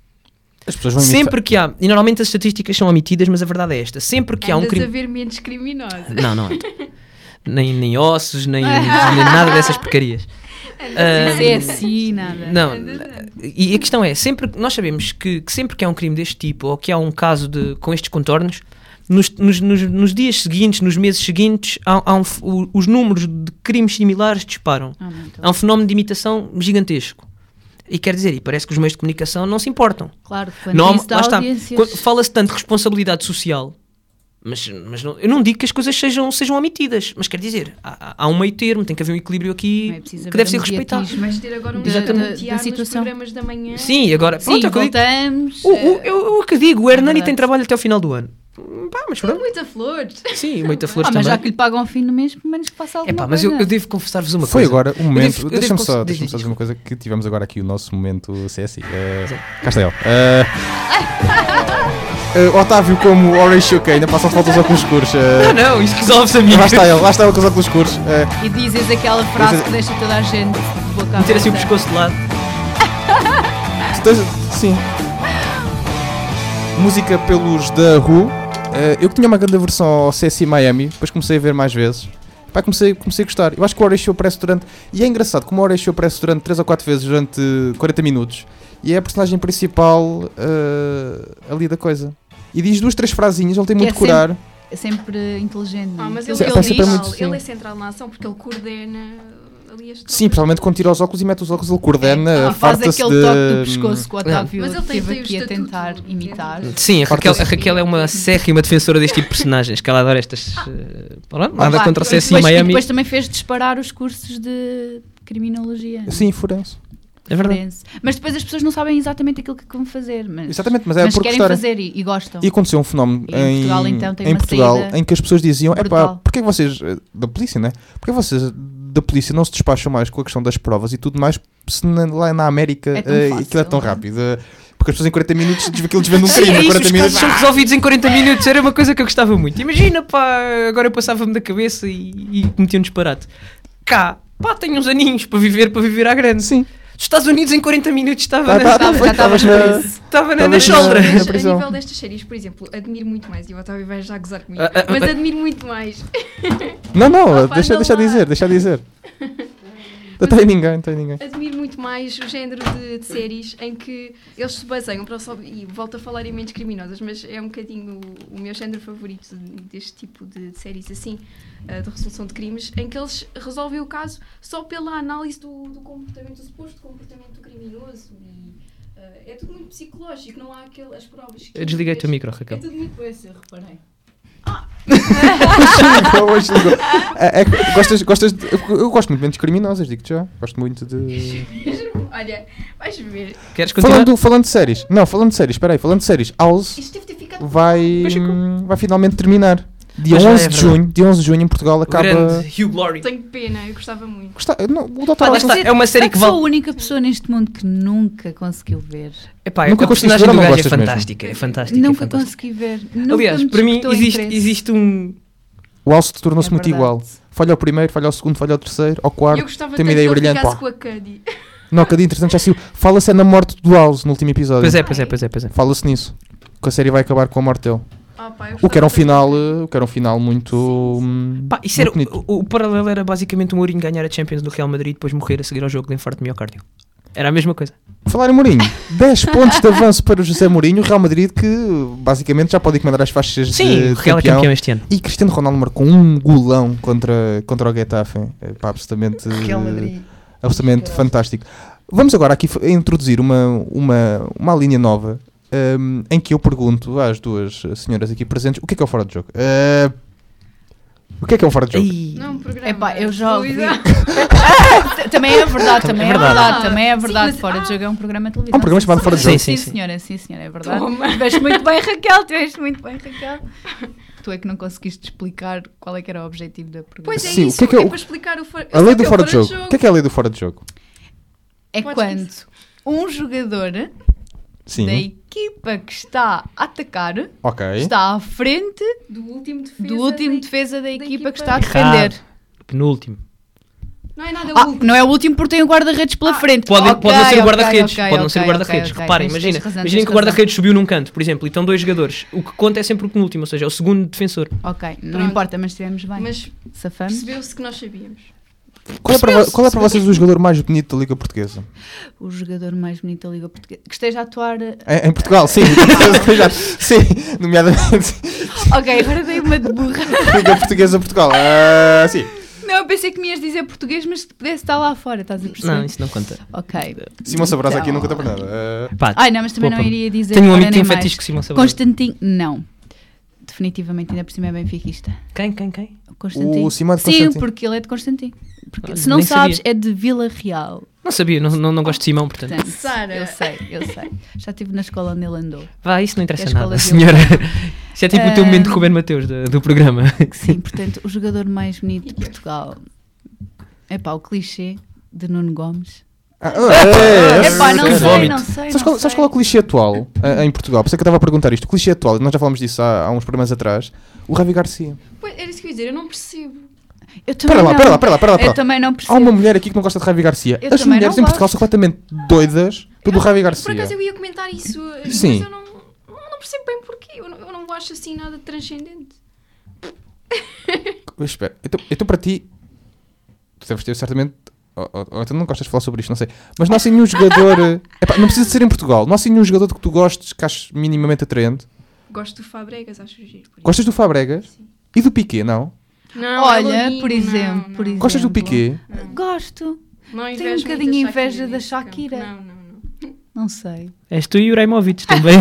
As pessoas vão Sempre que há, e normalmente as estatísticas são omitidas, mas a verdade é esta, sempre que há um Andas crime... a ver mentes criminosas. Não, não é. Nem, nem ossos, nem, nem nada dessas porcarias. Ah, Isso é assim, nada. Não, e a questão é, sempre, nós sabemos que, que sempre que há um crime deste tipo, ou que há um caso de, com estes contornos, nos, nos, nos, nos dias seguintes, nos meses seguintes, há, há um, f- o- os números de crimes similares disparam. Ah, não, então. Há um fenómeno de imitação gigantesco. E quer dizer, e parece que os meios de comunicação não se importam. Claro, quando Não, isso dá lá está. audiências. Quando fala-se tanto de responsabilidade social, mas, mas não- eu não digo que as coisas sejam, sejam omitidas, mas quer dizer, há, há um meio termo, tem que haver um equilíbrio aqui Não é preciso que haver deve ser um respeitado. mediatismo. Vais ter agora um Da- da, da- da da situação. nos programas da manhã. Sim, agora, Sim, pronto, é o que eu digo. voltamos. O, o, eu, eu que digo, o Hernani verdade. tem trabalho até ao final do ano. Pá, mas Com pronto. muita flores. Sim, muita Ah, flores mas já que também. lhe pagam ao fim do mês, pelo menos que faça alguma Epá, mas coisa. eu, eu devo confessar-vos uma Foi coisa. agora um momento. devo- eu Deixa-me devo só, cons- deixa diz, só diz, dizer uma coisa que tivemos agora aqui o nosso momento C S I. Uh, cá está ele. Uh, uh, Otávio como Horatio Kane, ainda passam falta os óculos escuros. Uh, não, não, isto resolve-se, amigo. Lá está ele, lá está ele com os óculos escuros. Uh, e dizes aquela frase diz... que deixa toda a gente de boca aberta. Meter assim o pescoço de lado. Tens, sim. Música pelos The Who. Uh, eu que tinha uma grande versão ao C S I Miami, depois comecei a ver mais vezes. Pá, comecei, comecei a gostar. Eu acho que o Horatio aparece durante... E é engraçado, como o Horatio aparece durante três ou quatro vezes durante quarenta minutos. E é a personagem principal uh, ali da coisa. E diz duas, três frasinhas, ele tem que muito é curar. Sempre, é sempre inteligente. Ah, mas ele, Sim, ele, é diz, muito, ele é central na ação porque ele coordena ali as Sim, principalmente quando tira os óculos e mete os óculos, ele coordena, é, ah, faz farta-se aquele de... toque do pescoço que o Otávio mas ele tem, esteve tem aqui a tentar estatuto, imitar. Sim, a Raquel, a Raquel é uma acérrima defensora deste tipo de personagens, que ela adora estas... Uh, nada contra o C S I Miami. E depois também fez disparar os cursos de criminologia. Sim, forense. É verdade. Mas depois as pessoas não sabem exatamente aquilo que vão fazer. Mas, exatamente, mas é mas por querem gostarem. fazer e, e gostam. E aconteceu um fenómeno e em, em Portugal, então, tem em uma Portugal saída em que as pessoas diziam: é pá, brutal. porque é que vocês, da polícia, né? Porque vocês da polícia não se despacham mais com a questão das provas e tudo mais, se na, lá na América é tão uh, fácil, aquilo é tão não? rápido. Uh, porque as pessoas em quarenta minutos aquilo desvendam um Sim, crime. é em isso, quarenta os minutos casos são resolvidos em quarenta minutos, era uma coisa que eu gostava muito. Imagina, pá, agora eu passava-me da cabeça e, e metia um disparate. Cá, pá, tenho uns aninhos para viver, para viver à grande. Sim. Dos Estados Unidos em quarenta minutos estava Tá, na, tá, tá, já estavas estava na- estava na, na Talvez shoulder. na- Mas a prisão. nível destas séries, por exemplo, admiro muito mais, e o Otávio vai já gozar comigo, Ah, ah, mas ah. admiro muito mais. Não, não, Opa, deixa, não deixa há. dizer, deixa dizer. Não tem ninguém, não tem ninguém. Admiro muito mais o género de, de séries em que eles se baseiam para só, e volto a falar em mentes criminosas, mas é um bocadinho o, o meu género favorito deste tipo de, de séries assim, uh, de resolução de crimes, em que eles resolvem o caso só pela análise do, do comportamento, do suposto comportamento do criminoso e uh, é tudo muito psicológico, não há aquelas provas que... Eu desliguei-te o micro, É Raquel. tudo muito esse, eu reparei. Hoje ligou. É, é, que gostas, gostas de, eu, eu gosto muito de mentes criminosas, digo-te já. Gosto muito de. Olha, vais ver. Queres continuar? Falando, falando de séries, não, falando de séries, espera aí, falando de séries, House Isto deve ter ficado... vai, Pois ficou. hum, vai finalmente terminar. Dia Pois já, onze é de verdade. junho, dia onze de junho em Portugal O acaba. grande Hugh Laurie. Tenho pena, eu gostava muito. Gosta- não, o doutor Ah, lá House está. não- É uma série Será que sou a vale. única pessoa neste mundo que nunca conseguiu ver. Epá, Nunca a conseguiste personagem ver ou do não gajo é gostas mesmo? fantástica. É fantástica. é Nunca fantástica. consegui ver. Nunca Aliás, me para mim despertou existe, interesse. existe um. O House tornou-se É muito verdade. igual. Falha ao primeiro, falha ao segundo, falha ao terceiro, ao Eu quarto. gostava Tem uma tanto ideia que ele brilhante. ficasse Pá. com a Cuddy. Não, que dia interessante já saiu. Fala-se é na morte do House no último episódio. Pois é, pois é, pois é, pois é. Fala-se nisso. Que a série vai acabar com a morte dele. Ah, pá, eu O que era um gostava final, tanto. eh, o que era um final muito. hum, Pá, isso era, muito bonito. o, o paralelo era basicamente o Mourinho ganhar a Champions do Real Madrid e depois morrer a seguir ao jogo de infarto de miocárdio. Era a mesma coisa. Falar em Mourinho, dez pontos de avanço para o José Mourinho, o Real Madrid que basicamente já pode encomendar as faixas Sim, de o Real é campeão. campeão este ano. E Cristiano Ronaldo marcou um golão contra, contra o Getafe. É, pá, absolutamente, absolutamente fantástico. Vamos agora aqui f- introduzir uma, uma, uma linha nova hum, em que eu pergunto às duas senhoras aqui presentes o que é que é o fora de jogo. Uh, o que é que é um fora de jogo? Ei, Não, um programa. Epá, eu já ouvi. Luísa. Também é verdade, também é verdade. verdade, também é Sim, verdade. mas- Fora ah. de jogo é um programa de televisão. É um programa sim, chamado Fora de senhora. Jogo. Sim, Sim, sim, senhora, sim, senhora, é verdade. Toma. Tiveste muito bem, Raquel, tiveste muito bem, Raquel. Tu é que não conseguiste explicar qual é que era o objetivo da programa. Pois é Sim, o isso, que é que é o- para explicar o fora... A lei do fora de jogo. O que é que é a lei do fora de jogo? É Podes quando um jogador Sim. da equipa que está a atacar Ok. está à frente Do último defesa. do último da- defesa da equipa equipa. que está a defender. Errado. Penúltimo. Não é nada Ah, último. não é o último porque tem o guarda-redes pela Ah, frente. Pode, Ok, pode não ser o ok, guarda-redes. ok, pode não ser o ok, guarda-redes. ok, Reparem, tens- imagina, tens razão, imaginem tens que o guarda-redes subiu num canto, por exemplo, e estão dois jogadores. O que conta é sempre o penúltimo, ou seja, é o segundo defensor. Ok, não Pronto. importa, mas estivemos bem. Mas Safamos. percebeu-se que nós sabíamos. Qual é, para, vo- qual é para vocês o jogador mais bonito da Liga Portuguesa? O jogador mais bonito da Liga Portuguesa. Que esteja a atuar. eh, Em, em Portugal, sim. sim, nomeadamente Ok, agora dei uma de burra. Liga Portuguesa Portugal. Ah, sim. Não, eu pensei que me ias dizer português, mas que pudesse estar lá fora, estás a perceber? Não, isso não conta. Ok. Simão Sabrosa aqui Então- não conta para nada. Ah, Pá, Ai, não, mas também Pô, não pá. iria dizer. tenho um agora amigo que tem nem mais. fetiche com Simão Sabrosa. Constantino, não. Definitivamente, ainda por cima é benfiquista. Quem, quem, quem? O Constantino. O Simão de Sim, Constantino. porque ele é de Constantino. Porque, Ah, se não nem sabes, sabia. é de Vila Real. Não sabia, não, não, não gosto de Simão, portanto. Portanto, Sara. eu sei, eu sei. Já estive na escola onde ele andou. Vá, isso não interessa É a escola nada, de senhora. Isso é tipo o teu Ah, momento de Ruben Mateus do, do programa. Sim, portanto, o jogador mais bonito de Portugal é pá, o clichê de Nuno Gomes, Ah, é, Epá, não que sei, vómito. não sei. Sabes não qual, sabes sei. qual é o clichê atual uh, em Portugal? Por isso é que eu estava a perguntar isto. O clichê atual, nós já falamos disso há, há uns programas atrás. O Ravi Garcia. Pois, era isso que eu ia dizer, eu não percebo. Eu também Espera lá, não. espera lá, espera lá, espera lá. Eu também não Há percebo. uma mulher aqui que não gosta de Ravi Garcia. Eu As também mulheres não em Portugal são completamente doidas pelo Ravi Por acaso Garcia. eu ia comentar isso, Sim. mas eu não, não percebo bem porquê. Eu não, eu não acho assim nada transcendente. Espera, então, então para ti, tu deves ter certamente. Ou, ou, ou então não gostas de falar sobre isto, não sei. Mas não há assim nenhum jogador. eh, epá, não precisa de ser em Portugal. Não há assim nenhum jogador de que tu gostes que aches minimamente atraente. Gosto do Fabregas, acho giro. por Gostas do Fabregas? Sim. E do Piqué, não? Não, Olha, é lourinho, por exemplo, não, por não. exemplo. Gostas do Piqué? Não. Gosto. Não Tenho invejo um muito bocadinho a inveja da nesse campo. Shakira. Não, não, não. Não sei. És tu e o Ibrahimovic também.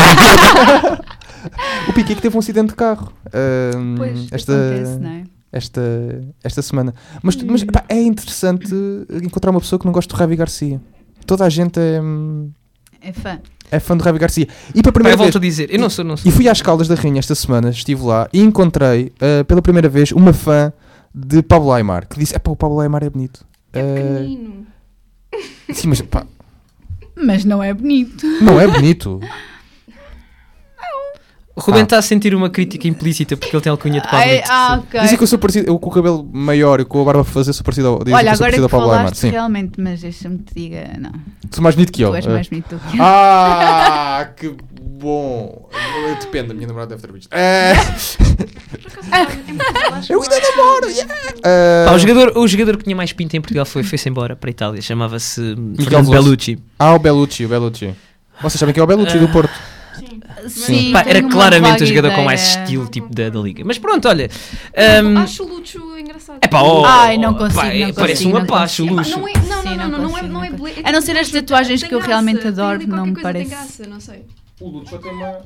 O Piqué que teve um acidente de carro. ahm, Pois, esta, acontece, não é? esta, esta semana. Mas, mas epá, é interessante encontrar uma pessoa que não gosta do Ravi Garcia. Toda a gente é, hum, É fã. é fã do Ravi Garcia. E para a Pá, primeira eu volto vez. a dizer, eu não sou, não sou. E fui às Caldas da Rainha esta semana, estive lá e encontrei ah, pela primeira vez uma fã de Pablo Aimar que disse: epá, o Pablo Aimar é bonito. É Ah, pequenino. sim, mas pá, Mas não é bonito. não é bonito. O Ruben Ah. está a sentir uma crítica implícita porque ele tem alcunha de Pablo. Ai, ah, ok. Dizem que eu sou parecido, eu com o cabelo maior e com a barba a fazer, sou parecido ao, dizem Olha, que eu sou agora parecido que ao Pablo Aimar. falaste Sim. realmente, mas deixa-me que te diga, não. Sou mais bonito que eu. Tu és Ah. mais bonito do que eu. Ah, que bom. Depende, a minha namorada deve ter visto. É. Por acaso, em Portugal, acho Eu que ainda mais- namoro. Yeah. Pá, Ah, o, jogador, o jogador que tinha mais pinta em Portugal foi, foi-se embora para a Itália. Chamava-se Fernando Veloso. Bellucci. ah, o Bellucci, o Bellucci. Vocês sabem quem é o Bellucci do Porto? Sim. Sim, Pá, era tenho uma claramente vaga o jogador com mais ideia. estilo tipo da, da liga. Mas pronto, olha. hum, Acho o Lucho engraçado. é pá, oh, Ai, não consigo, pá, não é- parece consigo, um não apache o consigo. luxo. Não, é, não, Sim, não, não, não não, não é, consigo, não é não ble- A não ser as Lucho tatuagens tem que eu graça, realmente tem adoro, ali não qualquer me coisa, tem parece. graça, não sei. O Lucho tem uma.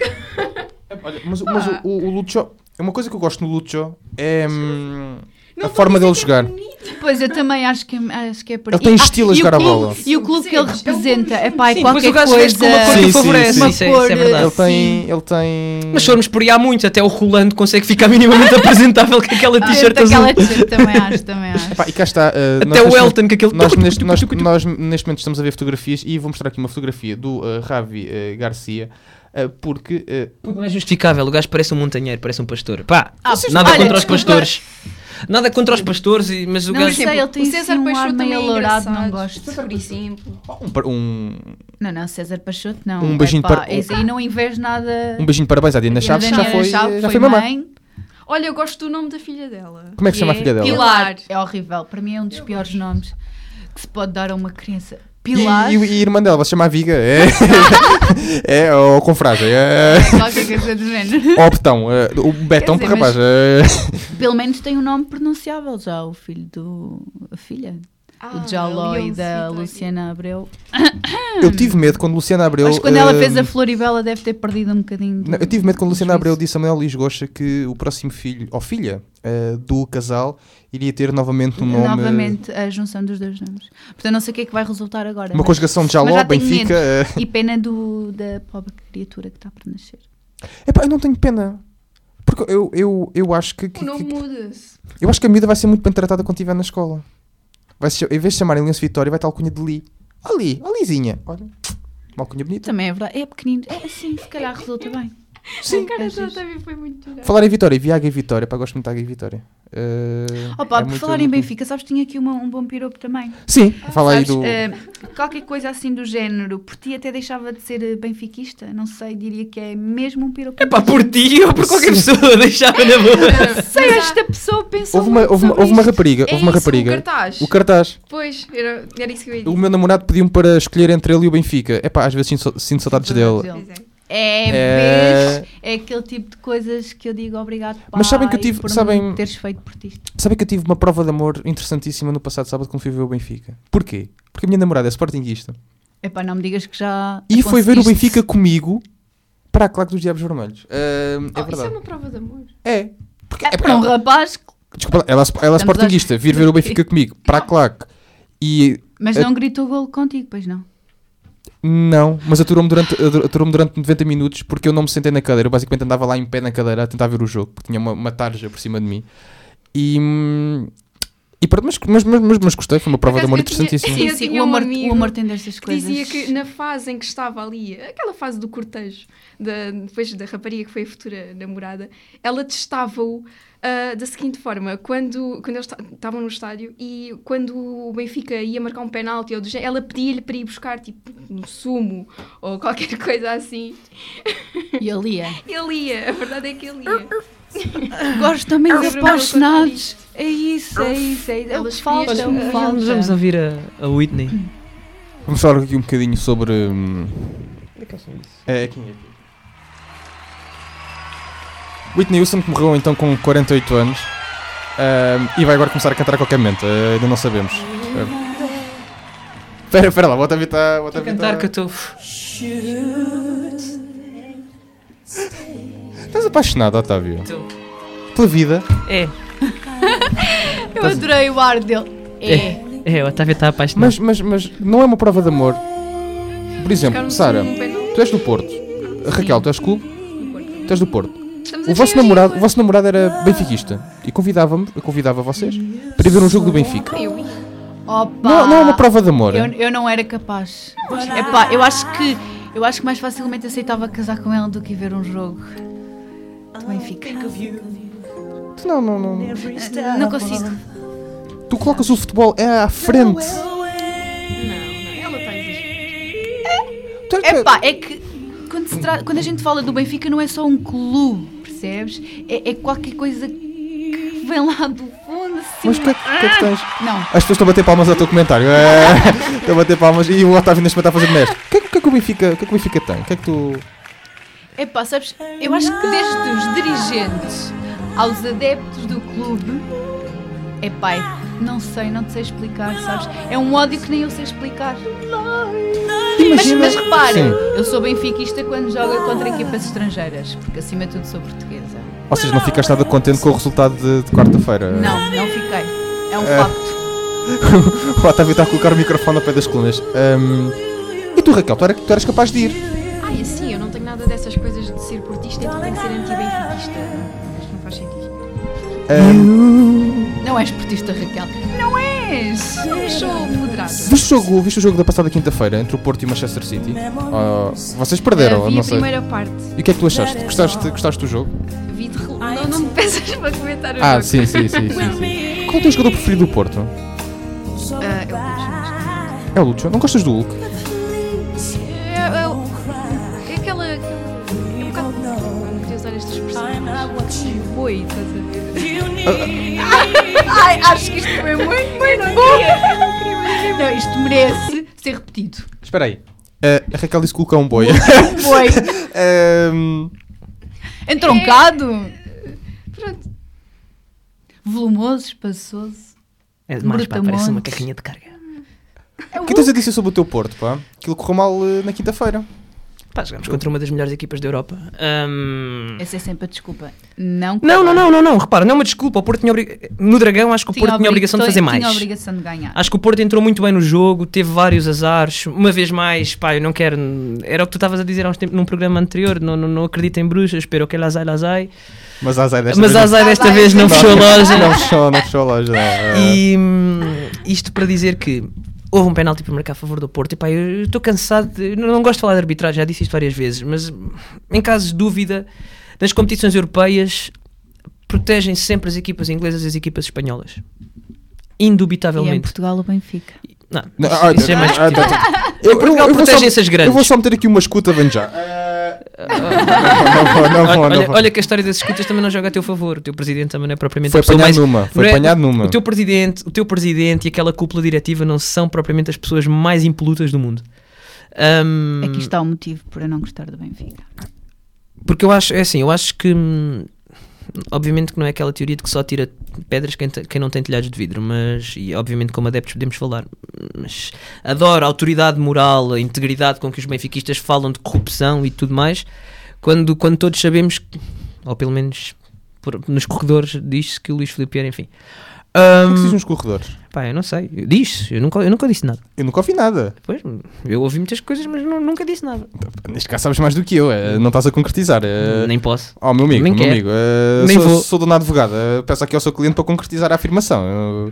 Olha, mas, mas o, o, o Lucho. Uma coisa que eu gosto no Lucho é hum, a Não forma estou dele a dizer que é jogar. bonito. Pois eu também acho que, acho que é por Ele aí. tem Ah, estilo a e o jogar a clube- bola. E o clube que ele Sim, é um representa, é conjunto. pá, é Sim, depois qualquer o gajo coisa. veste com uma cor Sim, que sim, o favorece. sim. Isso, é, isso é Uma cor, verdade. Ele tem. Ele tem. Mas se formos por aí há muito, até o Rolando consegue ficar minimamente apresentável com aquela t-shirt azul. Aquela t-shirt também acho, também acho. Epá, e cá está. uh, nós Até o neste Elton com aquele. Nós neste, nós, nós neste momento estamos a ver fotografias e vou mostrar aqui uma fotografia do uh, Ravi uh, Garcia uh, porque uh, Não é justificável, o gajo parece um montanheiro, parece um pastor. Pá, Ah, nada olha, contra os desculpa. pastores. Nada contra os pastores, e- mas o Não gajo. sei, ele tem o César assim um Peixoto ar meio também é alourado, não engraçado, gosto. por exemplo. um, par- um, Não, não, César Peixoto não. Um beijinho Epá, para- esse aí não invejo nada. um beijinho de parabéns à Diana A Chaves, já Daniela foi, Chaves já foi mamãe. mãe. Olha, eu gosto do nome da filha dela. Como é que se chama a E filha dela? Pilar. É horrível. Para mim é um dos piores nomes que se pode dar a uma criança. Pilar. E, e, e a irmã dela, vai se chama a Viga? É, é ou com frase? É, Qualquer coisa do género. ou Betão, é, o Betão Quer para dizer, rapaz. É. Pelo menos tem um nome pronunciável já, o filho do. A filha. Ah, do Jaló e Leonce, da tá aqui. Luciana Abreu. Eu tive medo quando Luciana Abreu. Acho que quando ela uh, fez a Floribela deve ter perdido um bocadinho. do- Não, eu tive medo quando do Luciana Abreu juízo. disse a Manuel Luís Goxa que o próximo filho, ou filha, uh, do casal iria ter novamente um nome. Novamente a junção dos dois nomes. Portanto, não sei o que é que vai resultar agora. Uma mas- conjugação de mas Jaló, já tenho Benfica. medo. uh, E pena do, da pobre criatura que está por nascer. Epá, eu não tenho pena. Porque eu, eu, eu acho que, que- O nome que- muda-se. eu acho que a miúda vai ser muito bem tratada quando estiver na escola. Vai ser, em vez de chamarem Lenço Vitória, vai estar a alcunha de Li. Ali, a Lizinha. Olha, uma alcunha bonita. Também é verdade. É pequenino. É assim, se calhar resulta bem. Sim, a cara é da giro. Otávio foi muito dura. Falar em Vitória, vi a Águia Vitória. Pá, gosto muito da Águia Vitória. Uh, Opa, é por muito- falar em muito- Benfica, sabes que tinha aqui uma- um bom piropo também. Sim, fala aí Sabes, do. eh, qualquer coisa assim do género, por ti até deixava de ser eh, benfiquista. Não sei, diria que é mesmo um piropo. É pá, por ti ou por qualquer Sim. pessoa, deixava na boa. sei, esta pessoa pensou Houve uma, muito houve uma, sobre houve uma isto. rapariga. É houve uma isso, rapariga. o cartaz. O cartaz. Pois, era, era isso que eu ia O dizer. meu namorado pediu-me para escolher entre ele e o Benfica. É pá, às vezes sinto, sinto saudades dele. Pois é. É, É- vês, é aquele tipo de coisas que eu digo obrigado, pai, Mas sabem que eu tive- por sabem- me teres feito por ti. Sabe que eu tive uma prova de amor interessantíssima no passado sábado quando fui ver o Benfica. Porquê? Porque a minha namorada é sportinguista. Epá, não me digas que já E foi ver o conseguiste. Benfica comigo para a claque dos Diabos Vermelhos. Ah, é Oh, isso é verdade. uma prova de amor. É. Porque, É para um rapaz, Desculpa, ela, ela é Estamos sportinguista, vir ver o Benfica comigo para a claque. E mas É- não gritou golo contigo, pois não? não, mas aturou-me durante, aturou-me durante noventa minutos porque eu não me sentei na cadeira. Eu basicamente andava lá em pé na cadeira a tentar ver o jogo, porque tinha uma, uma tarja por cima de mim. E, hum, e pronto. Mas, mas, mas, mas gostei, foi uma prova de amor interessantíssima. Sim, sim, o amor, o amor tem destas coisas. Dizia que na fase em que estava ali, aquela fase do cortejo, da, depois da rapariga que foi a futura namorada, ela testava-o uh, da seguinte forma: quando, quando eles estavam no estádio e quando o Benfica ia marcar um penalti, ou do, ela pedia-lhe para ir buscar tipo um sumo ou qualquer coisa assim. E ele ia. Ele ia, a verdade é que ele ia. Gosto também dos apaixonados. É isso, é isso, é isso. É o que falta, é o que falta. Vamos ouvir a, a Whitney. Vamos falar aqui um bocadinho sobre... Hum... É, aqui. Whitney Houston, que morreu então com quarenta e oito anos uh, e vai agora começar a cantar a qualquer momento, uh, ainda não sabemos. Espera, uh. espera lá, vou-te evitar... Vou cantar que eu estou... Estás apaixonado, Otávio? Tô. Pela vida? É. Eu adorei o ar dele. É. É, é o Otávio está apaixonado. Mas, mas, mas não é uma prova de amor. Por exemplo, Sara, tu és do Porto. A Raquel, tu és do clube? Tu és do Porto. O vosso, namorado, o vosso namorado era benfiquista e convidava-me, eu convidava vocês para ir ver um jogo do Benfica. Opa, não, não é uma prova de amor. Eu, eu não era capaz. Epá, eu acho que eu acho que mais facilmente aceitava casar com ela do que ver um jogo do Benfica. Não, não, não. Não consigo. Tu colocas o futebol é à frente. Não, não, ela está a exigir. Epá, é que quando, se tra... quando a gente fala do Benfica não é só um clube, percebes? É, é qualquer coisa que vem lá do fundo. Assim. Mas o que, é que, que é que tens? Não. As pessoas estão a bater palmas ao teu comentário. É, estão a bater palmas e o Otávio neste momento está a fazer mestre. O que, é, que, é que o Benfica, o que é que o Benfica tem? O que é que tu... Epá, sabes, eu acho que desde os dirigentes aos adeptos do clube, epá, não sei, não te sei explicar, sabes? É um ódio que nem eu sei explicar. Imagina... Mas, mas repara, Sim. eu sou benfiquista quando joga contra equipas estrangeiras, porque acima de tudo sou portuguesa. Ou seja, não ficaste nada contente com o resultado de, de quarta-feira? Não, não fiquei. É um É. facto. O Otávio está a colocar o microfone ao pé das colunas. Um, e tu, Raquel, tu, era, tu eras capaz de ir? Ai, assim, eu não tenho nada dessas coisas de ser portista, então tenho que ser anti-benfiquista. Acho que não faz sentido. Um, Não és portista, Raquel. Não és! Eu sou moderado. viste, o jogo, viste o jogo da passada quinta-feira entre o Porto e o Manchester City? Uh, vocês perderam, Vi não a sei. primeira parte. E o que é que tu achaste? Gostaste, gostaste do jogo? Vi de rel... Não, não me peças para comentar o Ah, jogo. sim, sim, sim, sim, sim. Qual é o teu jogador preferido do Porto? Ah, eu gosto. É o Lúcio. Não gostas do Hulk? É, é, é aquela... aquela- É um bocado... Não podia usar esta expressão. mas- Boi, estás a ver? Ai, acho que isto foi muito, muito bom! Não, isto merece ser repetido. Espera aí. Uh, a Raquel disse que o Hulk é um boi. Foi. um, Entroncado, Pronto. volumoso, espaçoso. É demais, pá, Brutamontes. parece uma carrinha de carga. É o que tens a dizer sobre o teu Porto, pá? Aquilo correu mal uh, na quinta-feira. Pá, jogámos contra uma das melhores equipas da Europa. Ahm, Essa é sempre a desculpa. Não, Não, não, não, não, não, repara, não é uma desculpa. O Porto tinha obri... No Dragão, acho que o Porto tinha a obrigação de fazer mais. Tinha a obrigação de ganhar. Acho que o Porto entrou muito bem no jogo, teve vários azares. Uma vez mais, pá, eu não quero. Era o que tu estavas a dizer há uns tempos num programa anterior. Não, não, não acredito em bruxas, espero que ela azai, azai. Mas a Azai desta Mas a vez... azai desta Azai vez não não- fechou a loja. Não fechou, não fechou a loja. Não. É. E hum, isto para dizer que houve um penalti para marcar a favor do Porto. E pá, eu estou cansado, de, não, não gosto de falar de arbitragem, já disse isto várias vezes, mas em caso de dúvida, nas competições europeias protegem sempre as equipas inglesas e as equipas espanholas. E em Indubitavelmente. Portugal o Benfica. Não, Não, isso, ah, isso é mais ah, discutível. ah, eu, eu, Portugal eu vou só- protegem-se as grandes. Eu vou só meter aqui uma escuta, vem já. Ah, não vou, não vou, não Olha, vou. olha que a história das escutas também não joga a teu favor. O teu presidente também não é propriamente Foi a pessoa apanhado mais... numa, foi não é- apanhado numa. O teu presidente, o teu presidente e aquela cúpula diretiva não são propriamente as pessoas mais impolutas do mundo. Ahm, Aqui está o motivo para eu não gostar do Benfica. Porque eu acho, é assim, eu acho que hum, obviamente que não é aquela teoria de que só tira pedras quem, te- quem não tem telhados de vidro, mas, e obviamente como adeptos podemos falar, mas adoro a autoridade moral, a integridade com que os benfiquistas falam de corrupção e tudo mais, quando, quando todos sabemos, que, ou pelo menos por- nos corredores, diz-se que o Luís Filipe era, enfim. O que é Ahm, que se diz nos corredores? pá, eu não sei, diz-se, eu nunca, eu nunca disse nada. Eu nunca ouvi nada. Pois, eu ouvi muitas coisas, mas nu- nunca disse nada. Neste caso sabes mais do que eu, é, não estás a concretizar. É... Nem posso. Oh, meu amigo, Nem meu quero. amigo, é, Nem sou, vou. sou dona advogada, peço aqui ao seu cliente para concretizar a afirmação. Eu-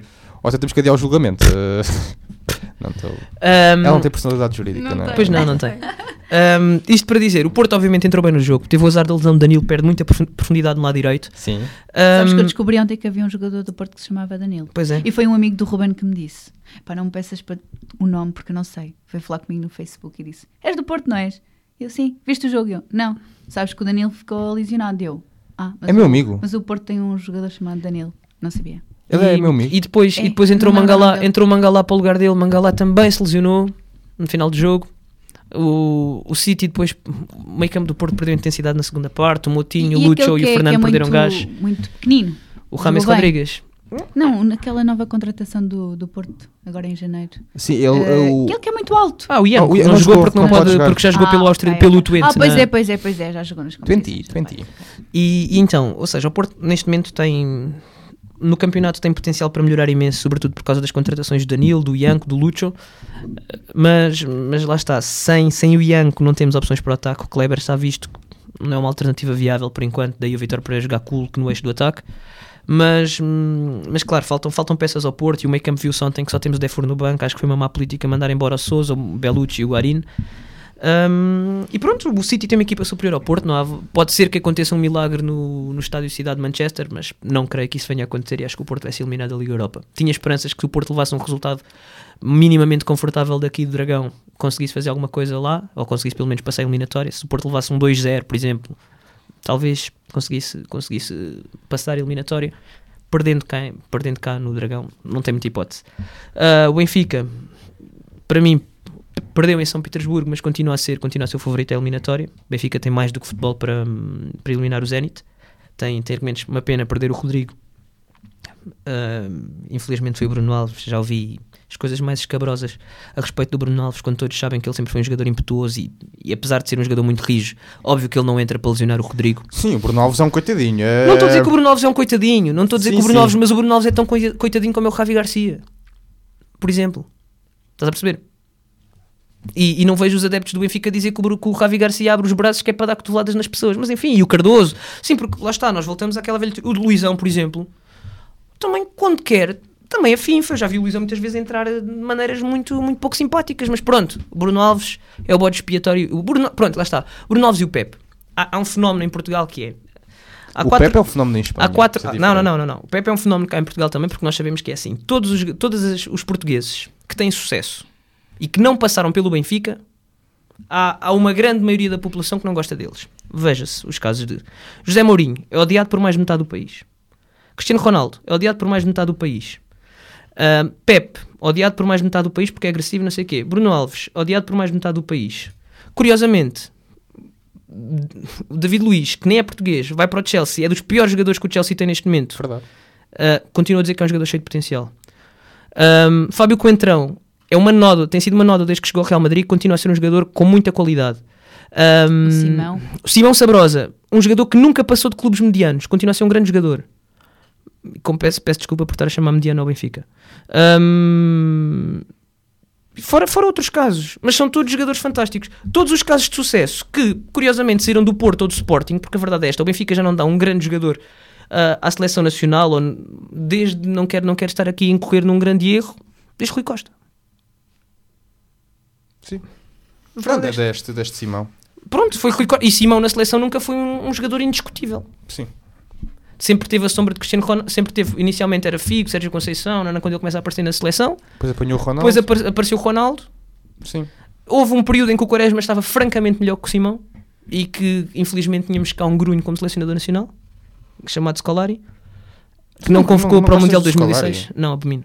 Ou até temos que adiar o julgamento. Uh, não estou. Um, Ela não tem personalidade jurídica, não, não é? Pois não, não tem. Um, isto para dizer, o Porto obviamente entrou bem no jogo. Teve o azar da lesão de Danilo, perde muita profundidade no lado direito. Sim. Um, Sabes que eu descobri ontem que havia um jogador do Porto que se chamava Danilo. Pois é. E foi um amigo do Ruben que me disse: pá, não me peças para o nome porque eu não sei. Foi falar comigo no Facebook e disse: és do Porto, não és? Eu, sim. Viste o jogo? Eu, não. Sabes que o Danilo ficou lesionado? Eu, ah, mas é o, meu amigo. Mas o Porto tem um jogador chamado Danilo. Não sabia. Ele e, é meu amigo. E depois, é, e depois entrou o Mangalá, entrou Mangalá. Mangalá para o lugar dele. Mangalá também se lesionou no final do jogo. O, o City depois, o meio campo do Porto perdeu intensidade na segunda parte. O Motinho, e, o Lucho e o é, Fernando é perderam muito, gás. muito pequenino. O Rames Rodrigues. Não, naquela nova contratação do, do Porto, agora em janeiro. Sim, ele, uh, o... ele que é muito alto. Ah, o Ian, oh, não, não jogou porque, não pode, porque já jogou ah, pelo, Austria, okay, pelo okay. Twente. Ah, pois né? é, pois é, pois é, já jogou nas competições. vinte, vinte. E, e então, ou seja, o Porto neste momento tem... No campeonato tem potencial para melhorar imenso, sobretudo por causa das contratações do Danilo, do Ianco, do Lucho, mas, mas lá está, sem, sem o Ianco não temos opções para o ataque. O Kleber está visto, não é uma alternativa viável por enquanto, daí o Vítor Pereira jogar cool no eixo do ataque, mas, mas claro, faltam, faltam peças ao Porto e o meio campo viu-se ontem que só temos Defur no banco. Acho que foi uma má política mandar embora o Sousa, o Bellucci e o Guarín. Um, e pronto, o City tem uma equipa superior ao Porto, não há, pode ser que aconteça um milagre no, no estádio Cidade de Manchester, mas não creio que isso venha a acontecer e acho que o Porto vai ser eliminado da Liga Europa. Tinha esperanças que se o Porto levasse um resultado minimamente confortável daqui do Dragão, conseguisse fazer alguma coisa lá, ou conseguisse pelo menos passar a eliminatória. Se o Porto levasse um dois zero, por exemplo, talvez conseguisse, conseguisse passar a eliminatória. Perdendo cá, perdendo cá no Dragão não tem muita hipótese. uh, O Benfica, para mim, perdeu em São Petersburgo, mas continua a ser, continua a ser o favorito à eliminatória. O Benfica tem mais do que futebol para, para eliminar o Zenit. Tem, tem argumentos, uma pena perder o Rodrigo. Uh, infelizmente foi o Bruno Alves. Já ouvi as coisas mais escabrosas a respeito do Bruno Alves, quando todos sabem que ele sempre foi um jogador impetuoso e, e apesar de ser um jogador muito rijo, óbvio que ele não entra para lesionar o Rodrigo. Sim, o Bruno Alves é um coitadinho. É... Não estou a dizer que o Bruno Alves é um coitadinho, não estou a dizer sim, que o Bruno sim. Alves, mas o Bruno Alves é tão coitadinho como é o Javi Garcia, por exemplo. Estás a perceber? E, e não vejo os adeptos do Benfica dizer que o, que o Javi Garcia abre os braços que é para dar cotoveladas nas pessoas. Mas enfim, e o Cardoso? Sim, porque lá está, nós voltamos àquela velha... O de Luizão, por exemplo, também quando quer, também é finfa. Já vi o Luizão muitas vezes entrar de maneiras muito, muito pouco simpáticas. Mas pronto, o Bruno Alves é o bode expiatório. O Bruno, pronto, lá está. O Bruno Alves e o Pepe. Há, há um fenómeno em Portugal que é... Há o quatro, Pepe é um fenómeno em Espanha. Há quatro, é não, não, não, não, não. O Pepe é um fenómeno cá em Portugal também, porque nós sabemos que é assim. Todos os, todos os, os portugueses que têm sucesso e que não passaram pelo Benfica, há, há uma grande maioria da população que não gosta deles. Veja-se os casos de José Mourinho, é odiado por mais de metade do país. Cristiano Ronaldo, é odiado por mais de metade do país. Uh, Pepe, odiado por mais de metade do país porque é agressivo, não sei o quê. Bruno Alves, odiado por mais de metade do país. Curiosamente, o David Luiz, que nem é português, vai para o Chelsea, é dos piores jogadores que o Chelsea tem neste momento. Verdade. Uh, continua a dizer que é um jogador cheio de potencial. Um, Fábio Coentrão é uma nódoa, tem sido uma nódoa desde que chegou ao Real Madrid, continua a ser um jogador com muita qualidade. Um, o Simão. O Simão Sabrosa, um jogador que nunca passou de clubes medianos, continua a ser um grande jogador. Como peço, peço desculpa por estar a chamar mediano ao Benfica. Um, fora, fora outros casos, mas são todos jogadores fantásticos. Todos os casos de sucesso que, curiosamente, saíram do Porto ou do Sporting, porque a verdade é esta, o Benfica já não dá um grande jogador uh, à seleção nacional, ou desde, não quero, não quero estar aqui a incorrer num grande erro, desde Rui Costa. Sim. Verdade, é deste, deste Simão. Pronto, foi Rui Costa. E Simão na seleção nunca foi um, um jogador indiscutível. Sim. Sempre teve a sombra de Cristiano Ronaldo, sempre teve, inicialmente era Figo, Sérgio Conceição, não, não, quando ele começa a aparecer na seleção. Depois apanhou o Ronaldo. Depois apare- apareceu o Ronaldo. Sim. Houve um período em que o Quaresma estava francamente melhor que o Simão e que infelizmente tínhamos cá um grunho como selecionador nacional, chamado Scolari, que não, não convocou não, não para o Mundial de dois mil e seis. Não, abomino.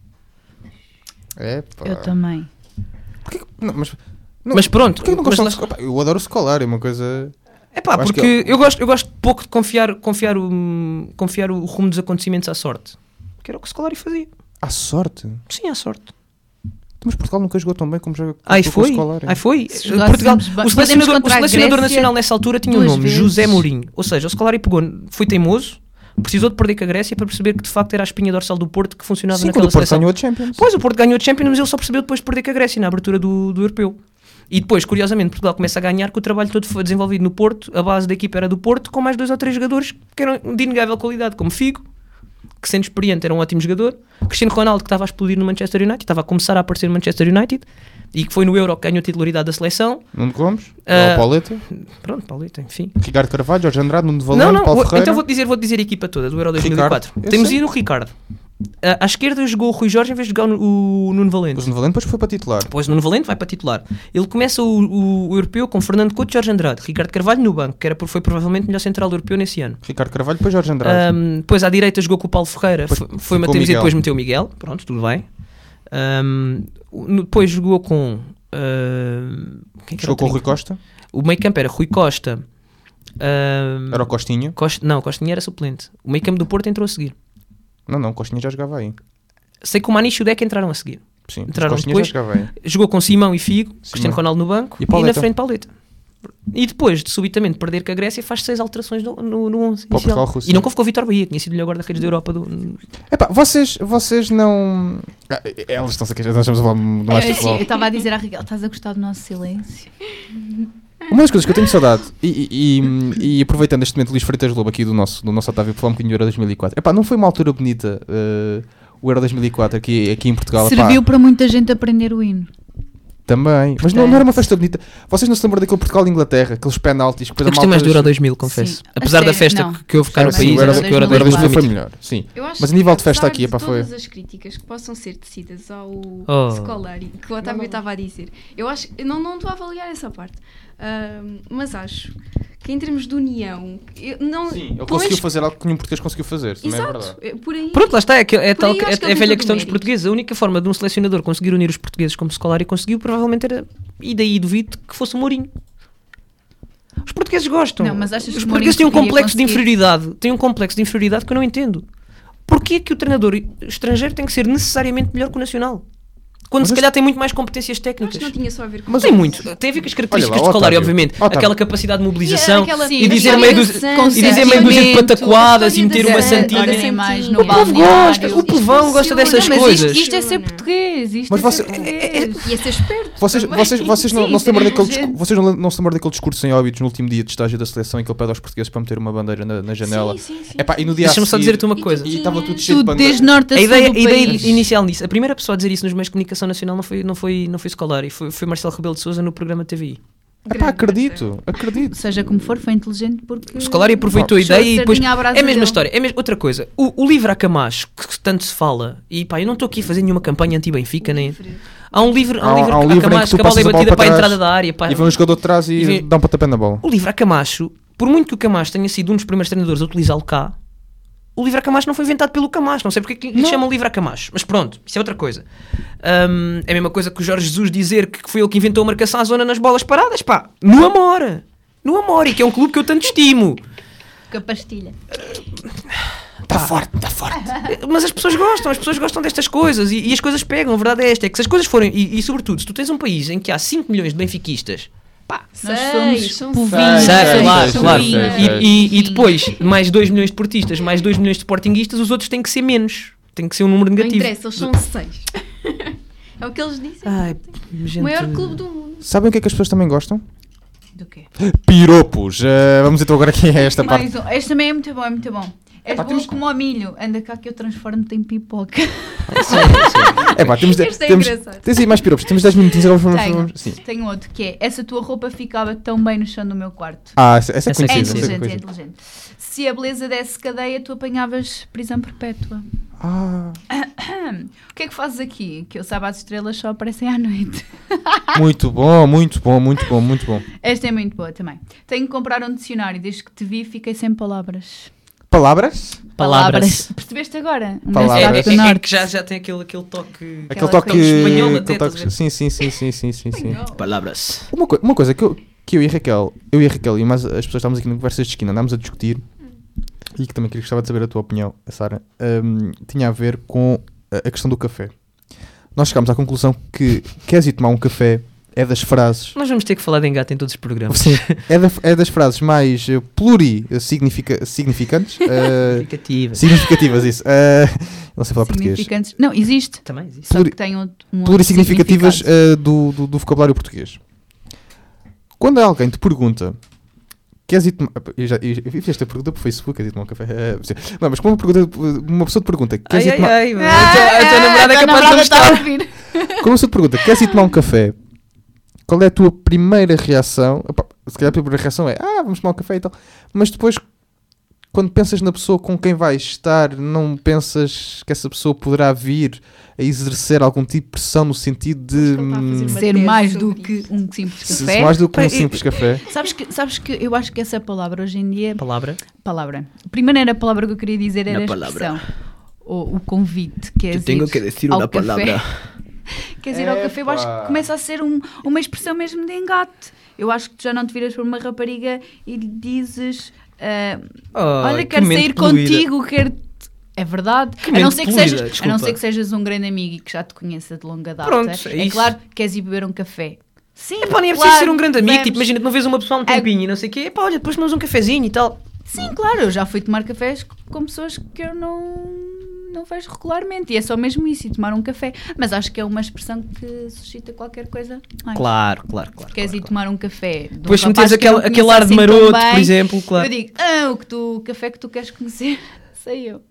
É, pá. Eu também. Porquê? Não, mas, não, mas pronto. Não mas lá... Opa, eu adoro o Scolari, é uma coisa... É pá, porque eu... eu gosto, eu gosto pouco de confiar, confiar, o, confiar o rumo dos acontecimentos à sorte. Que era o que o Scolari fazia. À sorte? Sim, à sorte. Mas Portugal nunca jogou tão bem como joga Ai, com foi? o Scolari. Ai, foi? Portugal, o selecionador, o selecionador nacional nessa altura tinha um nome, vezes. José Mourinho. Ou seja, o Scolari pegou, foi teimoso, precisou de perder com a Grécia para perceber que de facto era a espinha dorsal do Porto que funcionava. Sim, naquela seleção. Sim, o Porto ganhou a Champions. Pois, o Porto ganhou a Champions, mas ele só percebeu depois de perder com a Grécia na abertura do, do Europeu. E depois, curiosamente, Portugal começa a ganhar, que o trabalho todo foi desenvolvido no Porto, a base da equipa era do Porto, com mais dois ou três jogadores que eram de inegável qualidade, como Figo, que sendo experiente era um ótimo jogador. Cristiano Ronaldo, que estava a explodir no Manchester United, estava a começar a aparecer no Manchester United, e que foi no Euro que ganhou a titularidade da seleção. Nuno Gomes, Uh, Pauleta, Pronto, Pauleta, enfim. Ricardo Carvalho, Jorge Andrade, Nuno Valente, Não, não, Paulo vou- Ferreira. então vou-te dizer, vou dizer a equipa toda do Euro dois mil e quatro. Ricardo, eu Temos sei. ido o Ricardo. Uh, à esquerda jogou o Rui Jorge em vez de jogar o, o Nuno Valente. O Nuno Valente depois foi para titular. Depois o Nuno Valente vai para titular. Ele começa o, o, o europeu com Fernando Couto e Jorge Andrade. Ricardo Carvalho no banco, que era, foi provavelmente o melhor central europeu nesse ano. Ricardo Carvalho, depois Jorge Andrade. Um, depois à direita jogou com o Paulo Ferreira, Depois foi, foi ficou Mateus e Miguel. depois meteu o Miguel. Pronto, tudo bem. Um, no- depois jogou com. Uh, quem que era Jogou com o Rui trinco? Costa, O meio campo era Rui Costa. um, era o Costinha. Costa não, Costinha era suplente. O meio campo do Porto entrou a seguir. Não, não, o Costinha já jogava aí. Sei que o Maniche e o Deck entraram a seguir. Sim, o Entraram Costinha depois. já jogava aí. Jogou com Simão e Figo, Cristiano Ronaldo no banco E e, Pauleta. na frente Pauleta. E depois de subitamente perder com a Grécia, faz seis alterações no, no, no onze Para o inicial. Portugal-Rússia. E não convocou o Vítor Bahia, que tinha sido o melhor guarda-redes da Europa. Do... Epá, vocês, vocês não... Ah, elas estão-se a queixar, nós estamos a falar de mais Eu futebol. estava a dizer à Raquel, estás a gostar do nosso silêncio? Uma das coisas que eu tenho saudade, e, e, e- e aproveitando este momento, Luís Freitas Lobo aqui do nosso, do nosso Otávio, para falar um bocadinho do Euro dois mil e quatro. Epá, não foi uma altura bonita uh, o Euro dois mil e quatro aqui, aqui em Portugal? Epá, Serviu para muita gente aprender o hino. também. Mas não, não era uma festa bonita. Vocês não se lembram daquele Portugal e Inglaterra? Aqueles penaltis. Que Eu gostei mais do Euro dois mil, confesso. Sim. Apesar A da sério? festa Não. que- que houve cá no Sim, país, o Euro, era o que o Euro Euro dois mil foi muito. melhor. Sim. Eu acho Mas a que, nível de festa apesar aqui, epá, de foi... todas as críticas que possam ser tecidas ao Oh. Scolari, que o Otávio estava a dizer, eu acho, eu não, não estou a avaliar essa parte, Ahm, mas acho que em termos de união, eu não, Sim, ele pelo conseguiu menos- fazer algo que nenhum português conseguiu fazer. Também é Exato, verdade. é por aí. Pronto, lá está. É, que- é, Por tal, aí que- acho que é, ele é tem velha todo questão o dos mérito. portugueses. A única forma de um selecionador conseguir unir os portugueses como Scolari conseguiu, provavelmente era. E daí duvido que fosse o Mourinho. Os portugueses gostam. Não, mas achas Os que o portugueses têm um Mourinho complexo de conseguir? inferioridade. Têm um complexo de inferioridade que eu não entendo. Porquê que o treinador estrangeiro tem que ser necessariamente melhor que o nacional? Quando Mas se este- calhar tem muito mais competências Acho técnicas. que não tinha só a ver com Mas Tem isso. muito. Tem a ver com as características Olha lá, de Scolari, Otávio. obviamente. Otávio. Aquela capacidade de mobilização. E aquela- E dizer aquela meio, do, ligação, e dizer meio dúzia de sentimento, pataquadas e meter uma de- santinha. de serem mais no O povo balneário. gosta, o povão gosta dessas Não, mas coisas. Isto, isto é ser português. Isto Mas é você- ser português. E a ser esperto. Vocês, também. vocês, vocês, não, Sim, não se lembram sim, daquele gente. discurso, vocês não, não se lembram daquele discurso em Óbidos no último dia de estágio da seleção em que ele pede aos portugueses para meter uma bandeira na, na janela? Sim, sim, sim. Epá, e no dia a Deixa-me só seguir- dizer-te uma coisa. E estava tudo cheio de Tudo bandeiras. desde norte a A sul ideia, a do ideia país. inicial nisso, a primeira pessoa a dizer isso nos meios de comunicação nacional não foi, não foi, não foi Scolari, foi, foi Marcelo Rebelo de Sousa no programa T V I. Epá, acredito, acredito. Seja como for, foi inteligente porque... O Scolari aproveitou a Puxou ideia e depois. sardinha à brasa É a mesma dele. história, é a mes- outra coisa. O, o livro a Camacho, que tanto se fala, e pá, eu não estou aqui a fazer nenhuma campanha anti-Benfica, nem. Há um livro, há um Há um- livro há um a livro em que Camacho tu que a bola é passas a bola batida para a para entrada trás da área. Pá. E vem um jogador de trás e, E vem- dá um pontapé na bola. O livro a Camacho, por muito que o Camacho tenha sido um dos primeiros treinadores a utilizá-lo cá, o livro a Camacho não foi inventado pelo Camacho. Não sei porque é que lhe chamam livro a Camacho. Mas pronto, isso é outra coisa. Hum, é a mesma coisa que o Jorge Jesus dizer que foi ele que inventou a marcação à zona nas bolas paradas. Pá, no Amora. No Amora, que é um clube que eu tanto estimo. Com a pastilha. Está forte, está forte. Mas as pessoas gostam, as pessoas gostam destas coisas e, e as coisas pegam. A verdade é esta: é que se as coisas forem, e, e sobretudo, se tu tens um país em que há cinco milhões de benfiquistas, pá, Nós Seis, somos são povinhos. seis, Sei, seis, claro, seis, claro. seis, E, seis. e- e depois, mais dois milhões de portistas, mais dois milhões de sportinguistas, os outros têm que ser menos. Tem que ser um número Não negativo. interessa, eles são seis. É o que eles dizem. Ai, O gente... maior clube do mundo. Sabem o que é que as pessoas também gostam? Do quê? Piropos. Eh, vamos então agora aqui a esta parte. Mais um. Este também é muito bom, é muito bom. És Epá, bom temos- como ao milho. Anda cá que eu transformo-te em pipoca. É pá, temos, de- Este é temos, engraçado. tens aí mais piropos. Temos dez minutinhos agora vamos, Tenho. vamos- Sim. Tenho outro que é: essa tua roupa ficava tão bem no chão do meu quarto. Ah, essa, essa é Essa é É conhecida. essa é inteligente, é conhecida. inteligente. Se a beleza desse cadeia, tu apanhavas prisão perpétua. Ah, O que é que fazes aqui? Que eu saiba, as estrelas só aparecem à noite. muito bom, muito bom, muito bom, muito bom. Esta é muito boa também. Tenho que comprar um dicionário. Desde que te vi, fiquei sem palavras. Palavras? Palavras. Percebeste agora? Um Palavras. É, gato é- do é- é norte. que já, já tem aquele, aquele toque... Aquele toque. toque espanhol até, aquele estás a toque ver? sim, sim, sim, sim, sim, sim, sim. Palavras. Uma, coi- uma coisa que eu, que eu e a Raquel, eu e a Raquel e mais as pessoas estávamos aqui no Conversas de Esquina, andámos a discutir e que também queria gostava de saber a tua opinião, Sara, hum, tinha a ver com a, a questão do café. Nós chegámos à conclusão que queres ir tomar um café é das frases. Nós vamos ter que falar de engate em todos os programas. Sim, é, da- é das frases mais uh, pluri-significantes. Significativas. significativas, isso. Uh, não sei falar português. Significantes. Não, existe. Também existe. Só Pluri- que tem um, um outro Pluri-significativas significado. uh, do, do, do vocabulário português. Quando alguém te pergunta queres ir tomar... Eu, já, eu, eu fiz esta pergunta por Facebook, queres ir tomar um café? Uh, não, mas como uma, pergunta, uma pessoa te pergunta, queres ai, ir tomar... Ai, ai, ai, a tua namorada é capaz de não gostar. Como uma pessoa te pergunta, queres ir tomar um café? Qual é a tua primeira reação? Opa, se calhar a primeira reação é, ah, vamos tomar um café e tal. Mas depois, quando pensas na pessoa com quem vais estar, não pensas que essa pessoa poderá vir a exercer algum tipo de pressão no sentido de ser mais do que um simples café. Ser mais do que um simples café. Sabes que, sabes que eu acho que essa palavra hoje em dia... Palavra? Palavra. A primeira palavra que eu queria dizer era a expressão. Ou o convite. Que é eu tenho que dizer uma palavra. Queres ir ao café? Eu acho que começa a ser um, uma expressão mesmo de engate. Eu acho que tu já não te viras por uma rapariga e lhe dizes uh, oh, olha, que quero sair poluída. contigo, quero... É verdade. Que a não, ser que poluída, sejas, a não ser que sejas um grande amigo e que já te conheça de longa data. Pronto, é, é é claro que queres ir beber um café. Sim, é pá, nem é claro, preciso ser um grande amigo. vamos. Tipo, imagina, tu não vês uma pessoa há um tempinho e não sei o quê. É pá, olha, depois tomamos um cafezinho e tal. Sim, claro. Eu já fui tomar cafés com pessoas que eu não... não vejo regularmente, e é só mesmo isso, e tomar um café, mas acho que é uma expressão que suscita qualquer coisa. Ai, claro, claro, claro. queres claro, ir claro. tomar um café, depois se metes aquele, aquele ar de maroto, assim por exemplo, claro. Eu digo, ah, o, que tu, o café que tu queres conhecer, sei eu.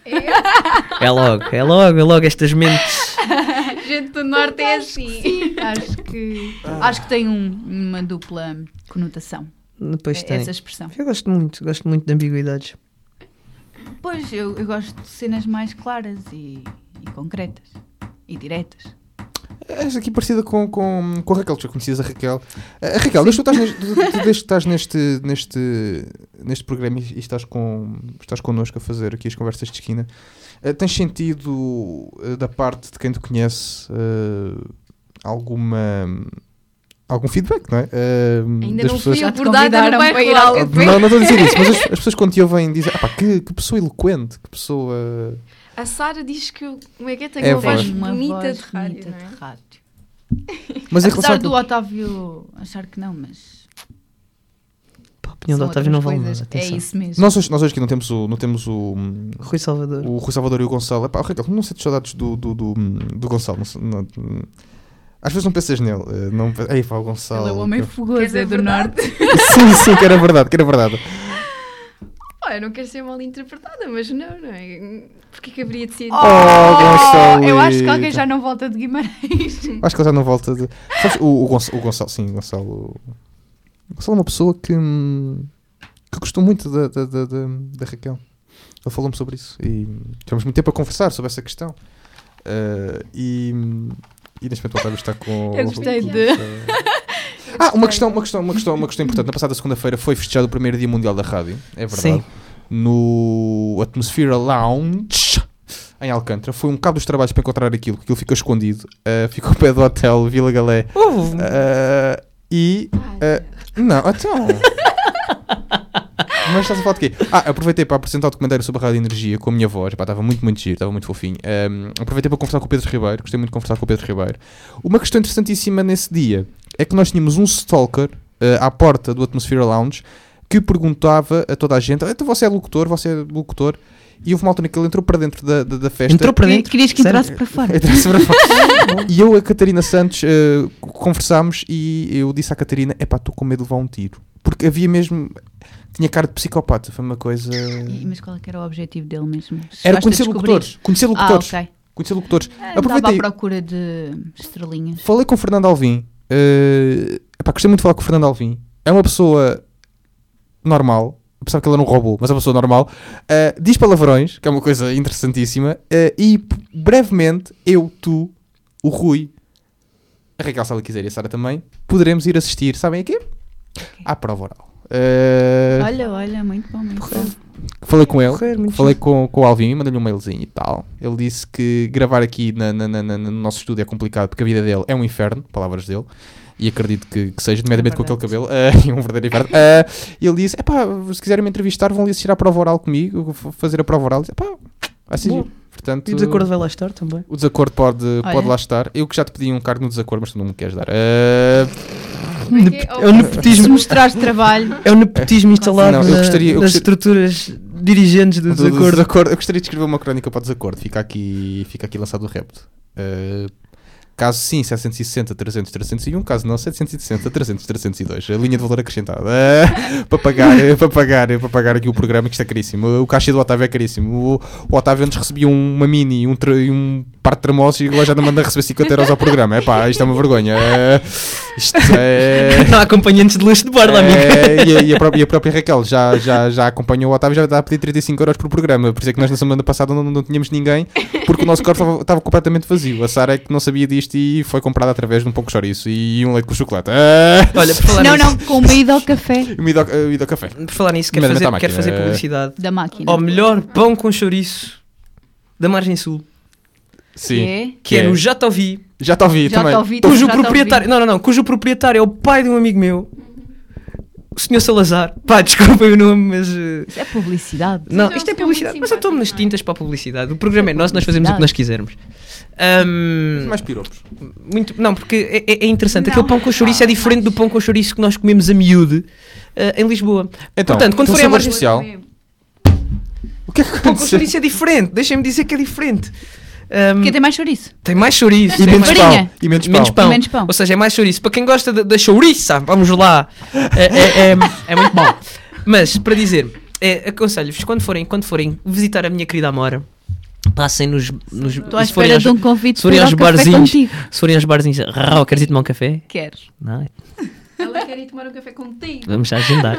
É logo, é logo, é logo estas mentes. Gente do Norte é assim. Acho que, acho que tem um, uma dupla conotação. Depois tem. Essa expressão. Eu gosto muito, gosto muito de ambiguidades. Pois, eu, eu gosto de cenas mais claras e, e concretas e diretas. És aqui parecida com, com, com a Raquel, tu já conhecias a Raquel. A Raquel, desde que, estás neste, desde que estás neste, neste, neste programa e estás, com, estás connosco a fazer aqui as conversas de esquina, uh, tens sentido uh, da parte de quem te conhece uh, alguma... algum feedback, não é? Uh, Ainda das não pessoas... fui abordada no bairro ir ao rural. café. Não, não estou a dizer isso, mas as, as pessoas quando te ouvem dizem, ah pá, que, que pessoa eloquente, que pessoa... A Sara diz que o como é que é? Tem É uma voz voz. Uma bonita voz de rádio, bonita não é? de rádio. Mas em Apesar relação do a... Otávio achar que não, mas... Pá, a opinião do são Otávio não outras vale coisas. nada, atenção. É isso mesmo. Nós hoje, nós hoje aqui não temos o... Não temos o Rui Salvador. O Rui Salvador e o Gonçalo. Epá, Raquel, não sei de saudades do, do, do, do Gonçalo. Não, sei- não, às vezes não pensas nele. eh, Não, ei, pá, o Gonçalo. Ele é o homem que- fogoso, Quer dizer, é do verdade. norte. Sim, sim, que era verdade, que era verdade. Olha, não quero ser mal interpretada, mas não, não é? Porquê que haveria de ser? Oh, Gonçalo. Eu acho que alguém já não volta de Guimarães. Acho que ele já não volta de. Sabes, o, o, Gonçalo, o Gonçalo, sim, o Gonçalo. O Gonçalo é uma pessoa que, hum, que gostou muito da, da, da, da, da Raquel. Ele falou-me sobre isso e tivemos muito tempo a conversar sobre essa questão. Uh, e, e neste momento o Otávio está com. Eu gostei com- de- Ah, uma questão, uma questão, uma questão, uma questão importante. Na passada segunda-feira foi festejado o primeiro Dia Mundial da Rádio, é verdade. Sim. No Atmosphere Lounge em Alcântara. Foi um bocado dos trabalhos para encontrar aquilo, que aquilo ficou escondido. Uh, ficou ao pé do hotel Vila Galé. Uh, Uh, e. uh, não, então. Mas estás a falar de quê? Ah, aproveitei para apresentar o documentário sobre a Rádio Energia com a minha voz. Epá, estava muito, muito giro, estava muito fofinho. Um, aproveitei para conversar com o Pedro Ribeiro. Gostei muito de conversar com o Pedro Ribeiro. Uma questão interessantíssima nesse dia é que nós tínhamos um stalker uh, à porta do Atmosphere Lounge que perguntava a toda a gente: então você é locutor, você é locutor. E houve uma altura que ele entrou para dentro da, da, da festa. entrou para dentro. Querias que Sério? entrasse para fora. Entrasse para fora. E eu, a Catarina Santos, uh, conversámos e eu disse à Catarina: epá, estou com medo de levar um tiro. Porque havia mesmo. Tinha cara de psicopata, foi uma coisa. E- Mas qual é que era o objetivo dele mesmo? Era Chegaste a conhecer descobrir? locutores. Conhecer Ah, locutores. ok. Conhecer locutores. Ah, Andava Aproveitei. à procura de estrelinhas. Falei com o Fernando Alvim. Uh, epá, gostei muito de falar com o Fernando Alvim. É uma pessoa normal. Eu pensava que ele era um robô, mas é uma pessoa normal. Uh, diz palavrões, que é uma coisa interessantíssima. Uh, e p- brevemente, eu, tu, o Rui, a Raquel, se ela quiser, e a Sara também, poderemos ir assistir, sabem a quê? À prova oral. Uh, Olha, olha, muito bom, muito bom. falei com ele. Correr, muito Falei com, com o Alvin, mandei-lhe um mailzinho e tal. Ele disse que gravar aqui na, na, na, na- no nosso estúdio é complicado porque a vida dele é um inferno, palavras dele. E acredito que, que seja, nomeadamente É com aquele verdade. cabelo. É um verdadeiro inferno. Uh, e ele disse: epá, se quiserem me entrevistar, vão ali assistir à prova oral comigo, vou f- fazer a prova oral. Epá, assim, Bom. portanto, E o desacordo vai lá estar também. o desacordo pode, Olha. pode lá estar. Eu que já te pedi um cargo no desacordo, mas tu não me queres dar. Uh, Como é que é? É o Se nepotismo, mostrares trabalho, é o nepotismo instalado Não, eu na- gostaria- eu nas gostaria- estruturas dirigentes do do- do desacordo. desacordo. Eu gostaria de escrever uma crónica para o desacordo. Fica aqui, fica aqui lançado o repto. Uh, Caso sim, setecentos e sessenta, trezentos, trezentos e um. Caso não, setecentos e sessenta, trezentos, trezentos e dois. A linha de valor acrescentada. Uh, para, pagar, para, pagar, para pagar aqui o programa, que isto é caríssimo. O cachê do Otávio é caríssimo. O, o Otávio antes recebia uma mini, um, tra, um par de tramosos e agora já não manda receber cinquenta euros ao programa. É pá, isto é uma vergonha. Uh, isto é... Não há acompanhantes de luxo de borda, amigo. É, e, a, e, a própria, e a própria Raquel já, já, já acompanhou o Otávio e já está a pedir trinta e cinco euros por programa. Por isso é que nós na semana passada não, não tínhamos ninguém, porque o nosso corpo estava, estava completamente vazio. A Sara é que não sabia disto e foi comprada através de um pouco de chouriço e um leite com chocolate. Ah! Olha, por falar não, nisso, não, com uma ida ao café Uma ida ao, uh, ida ao café. por falar nisso, quero Mas fazer, mete à quero fazer máquina. publicidade da máquina. ao melhor pão com chouriço da Margem Sul, Sim. Que é? que Que é é? no Já Te Ouvi, Já te ouvi Já também. te ouvi, cujo já te proprietário, não, não, não, cujo proprietário é o pai de um amigo meu, o senhor Salazar. Pá, desculpem o nome, mas... uh, Isso é publicidade. Não, Mas isto é eles são publicidade, muito mas eu estou nas simpáticos, não é? tintas para a publicidade. O programa é nosso, nós fazemos o que nós quisermos. Ahm, Mais piropos. muito, não, porque é, é- é interessante. Não. Aquele pão com chouriço é diferente do pão com chouriço que nós comemos a miúde uh, em Lisboa. Então, Portanto, quando um forem à sabor Margem especial. O que é que O pão com aconteceu? chouriço é diferente. Deixem-me dizer que é diferente. Ahm, Porque tem mais chouriço. tem mais chouriço. E tem menos mais- pão. Farinha. E menos menos pão. pão. E menos pão. Ou seja, é mais chouriço. Para quem gosta da, da chouriça, vamos lá. É, é- é- é muito bom. Mas, para dizer, é, aconselho-vos, quando forem, quando forem visitar a minha querida Amora, passem nos... nos Estou à se forem espera aos- de um convite se forem para ir aos ao café barzinhos, contigo. se forem aos barzinhos, Rau, queres ir tomar um café? Queres? Não, é- Ela quer ir tomar um café contigo. vamos já agendar.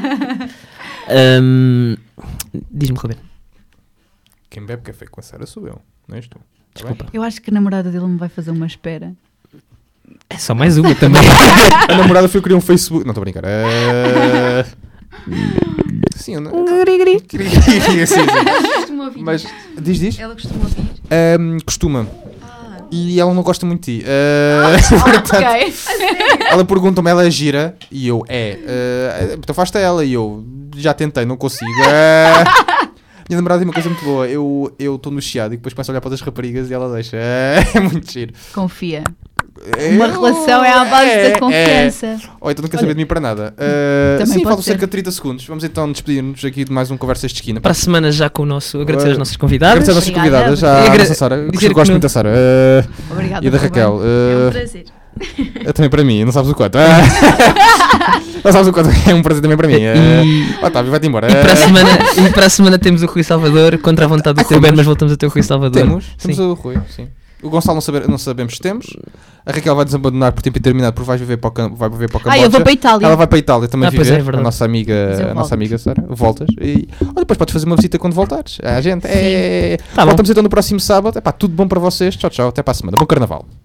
Ahm, Diz-me, Roberto. Quem bebe café com a Sara sou eu, não és tu. Tá Desculpa. bem? Eu acho que a namorada dele me vai fazer uma espera. É só mais uma também. A namorada foi criar um Facebook. Não estou a brincar. Eh, Sim, eu não. Sim, sim. Ela costuma ouvir. Mas diz, diz. Ela costuma ouvir. Ahm, costuma. Ah, E ela não gosta muito de ti. Eh, portanto, Ok. ela pergunta-me, ela é gira? E eu, é. eh, então faz-te a ela. E eu, já tentei, não consigo. Eh, minha namorada tem uma coisa muito boa. Eu estou no chiado e depois começo a olhar para as raparigas e ela deixa. Eh, é muito giro. Confia. Uma relação é à base É, da confiança. é. Ou então não quer saber de mim para nada. Uh, Também sim, pode faltam ser. cerca de trinta segundos. Vamos então despedir-nos aqui de mais um Conversas de Esquina. Para a semana já com o nosso... Agradecer às nossas convidadas. Agradecer às nossas Obrigada. convidadas, E à agra- nossa Sara. dizer Gosto, que gosto no- muito da Sara. Uh, Obrigada. e da Ruben. Raquel. é um Uh, prazer. é também para mim, não sabes o quanto. Ah, não sabes o quanto. É um prazer também para mim. E- Uh, Otávio, vai-te embora. E para, a Uh, semana, e para a semana temos o Rui Salvador, contra a vontade do Ah, teu bem, temos? mas voltamos a ter o Rui Salvador. Temos, Sim. temos o Rui, sim. O Gonçalo não, saber, não sabemos se temos. A Raquel vai desabandonar por tempo indeterminado porque vai viver para o, Cam- vai viver para o Ah, Camboja. eu vou para a Itália. Ela vai para a Itália também Ah, pois é, viver. verdade. a nossa Mas amiga, eu a nossa volto. amiga Sara. Voltas. E olha, depois podes fazer uma visita quando voltares. À gente. É, Tá bom. voltamos então no próximo sábado. Epá, tudo bom para vocês. Tchau, tchau. Até para a semana. Bom carnaval.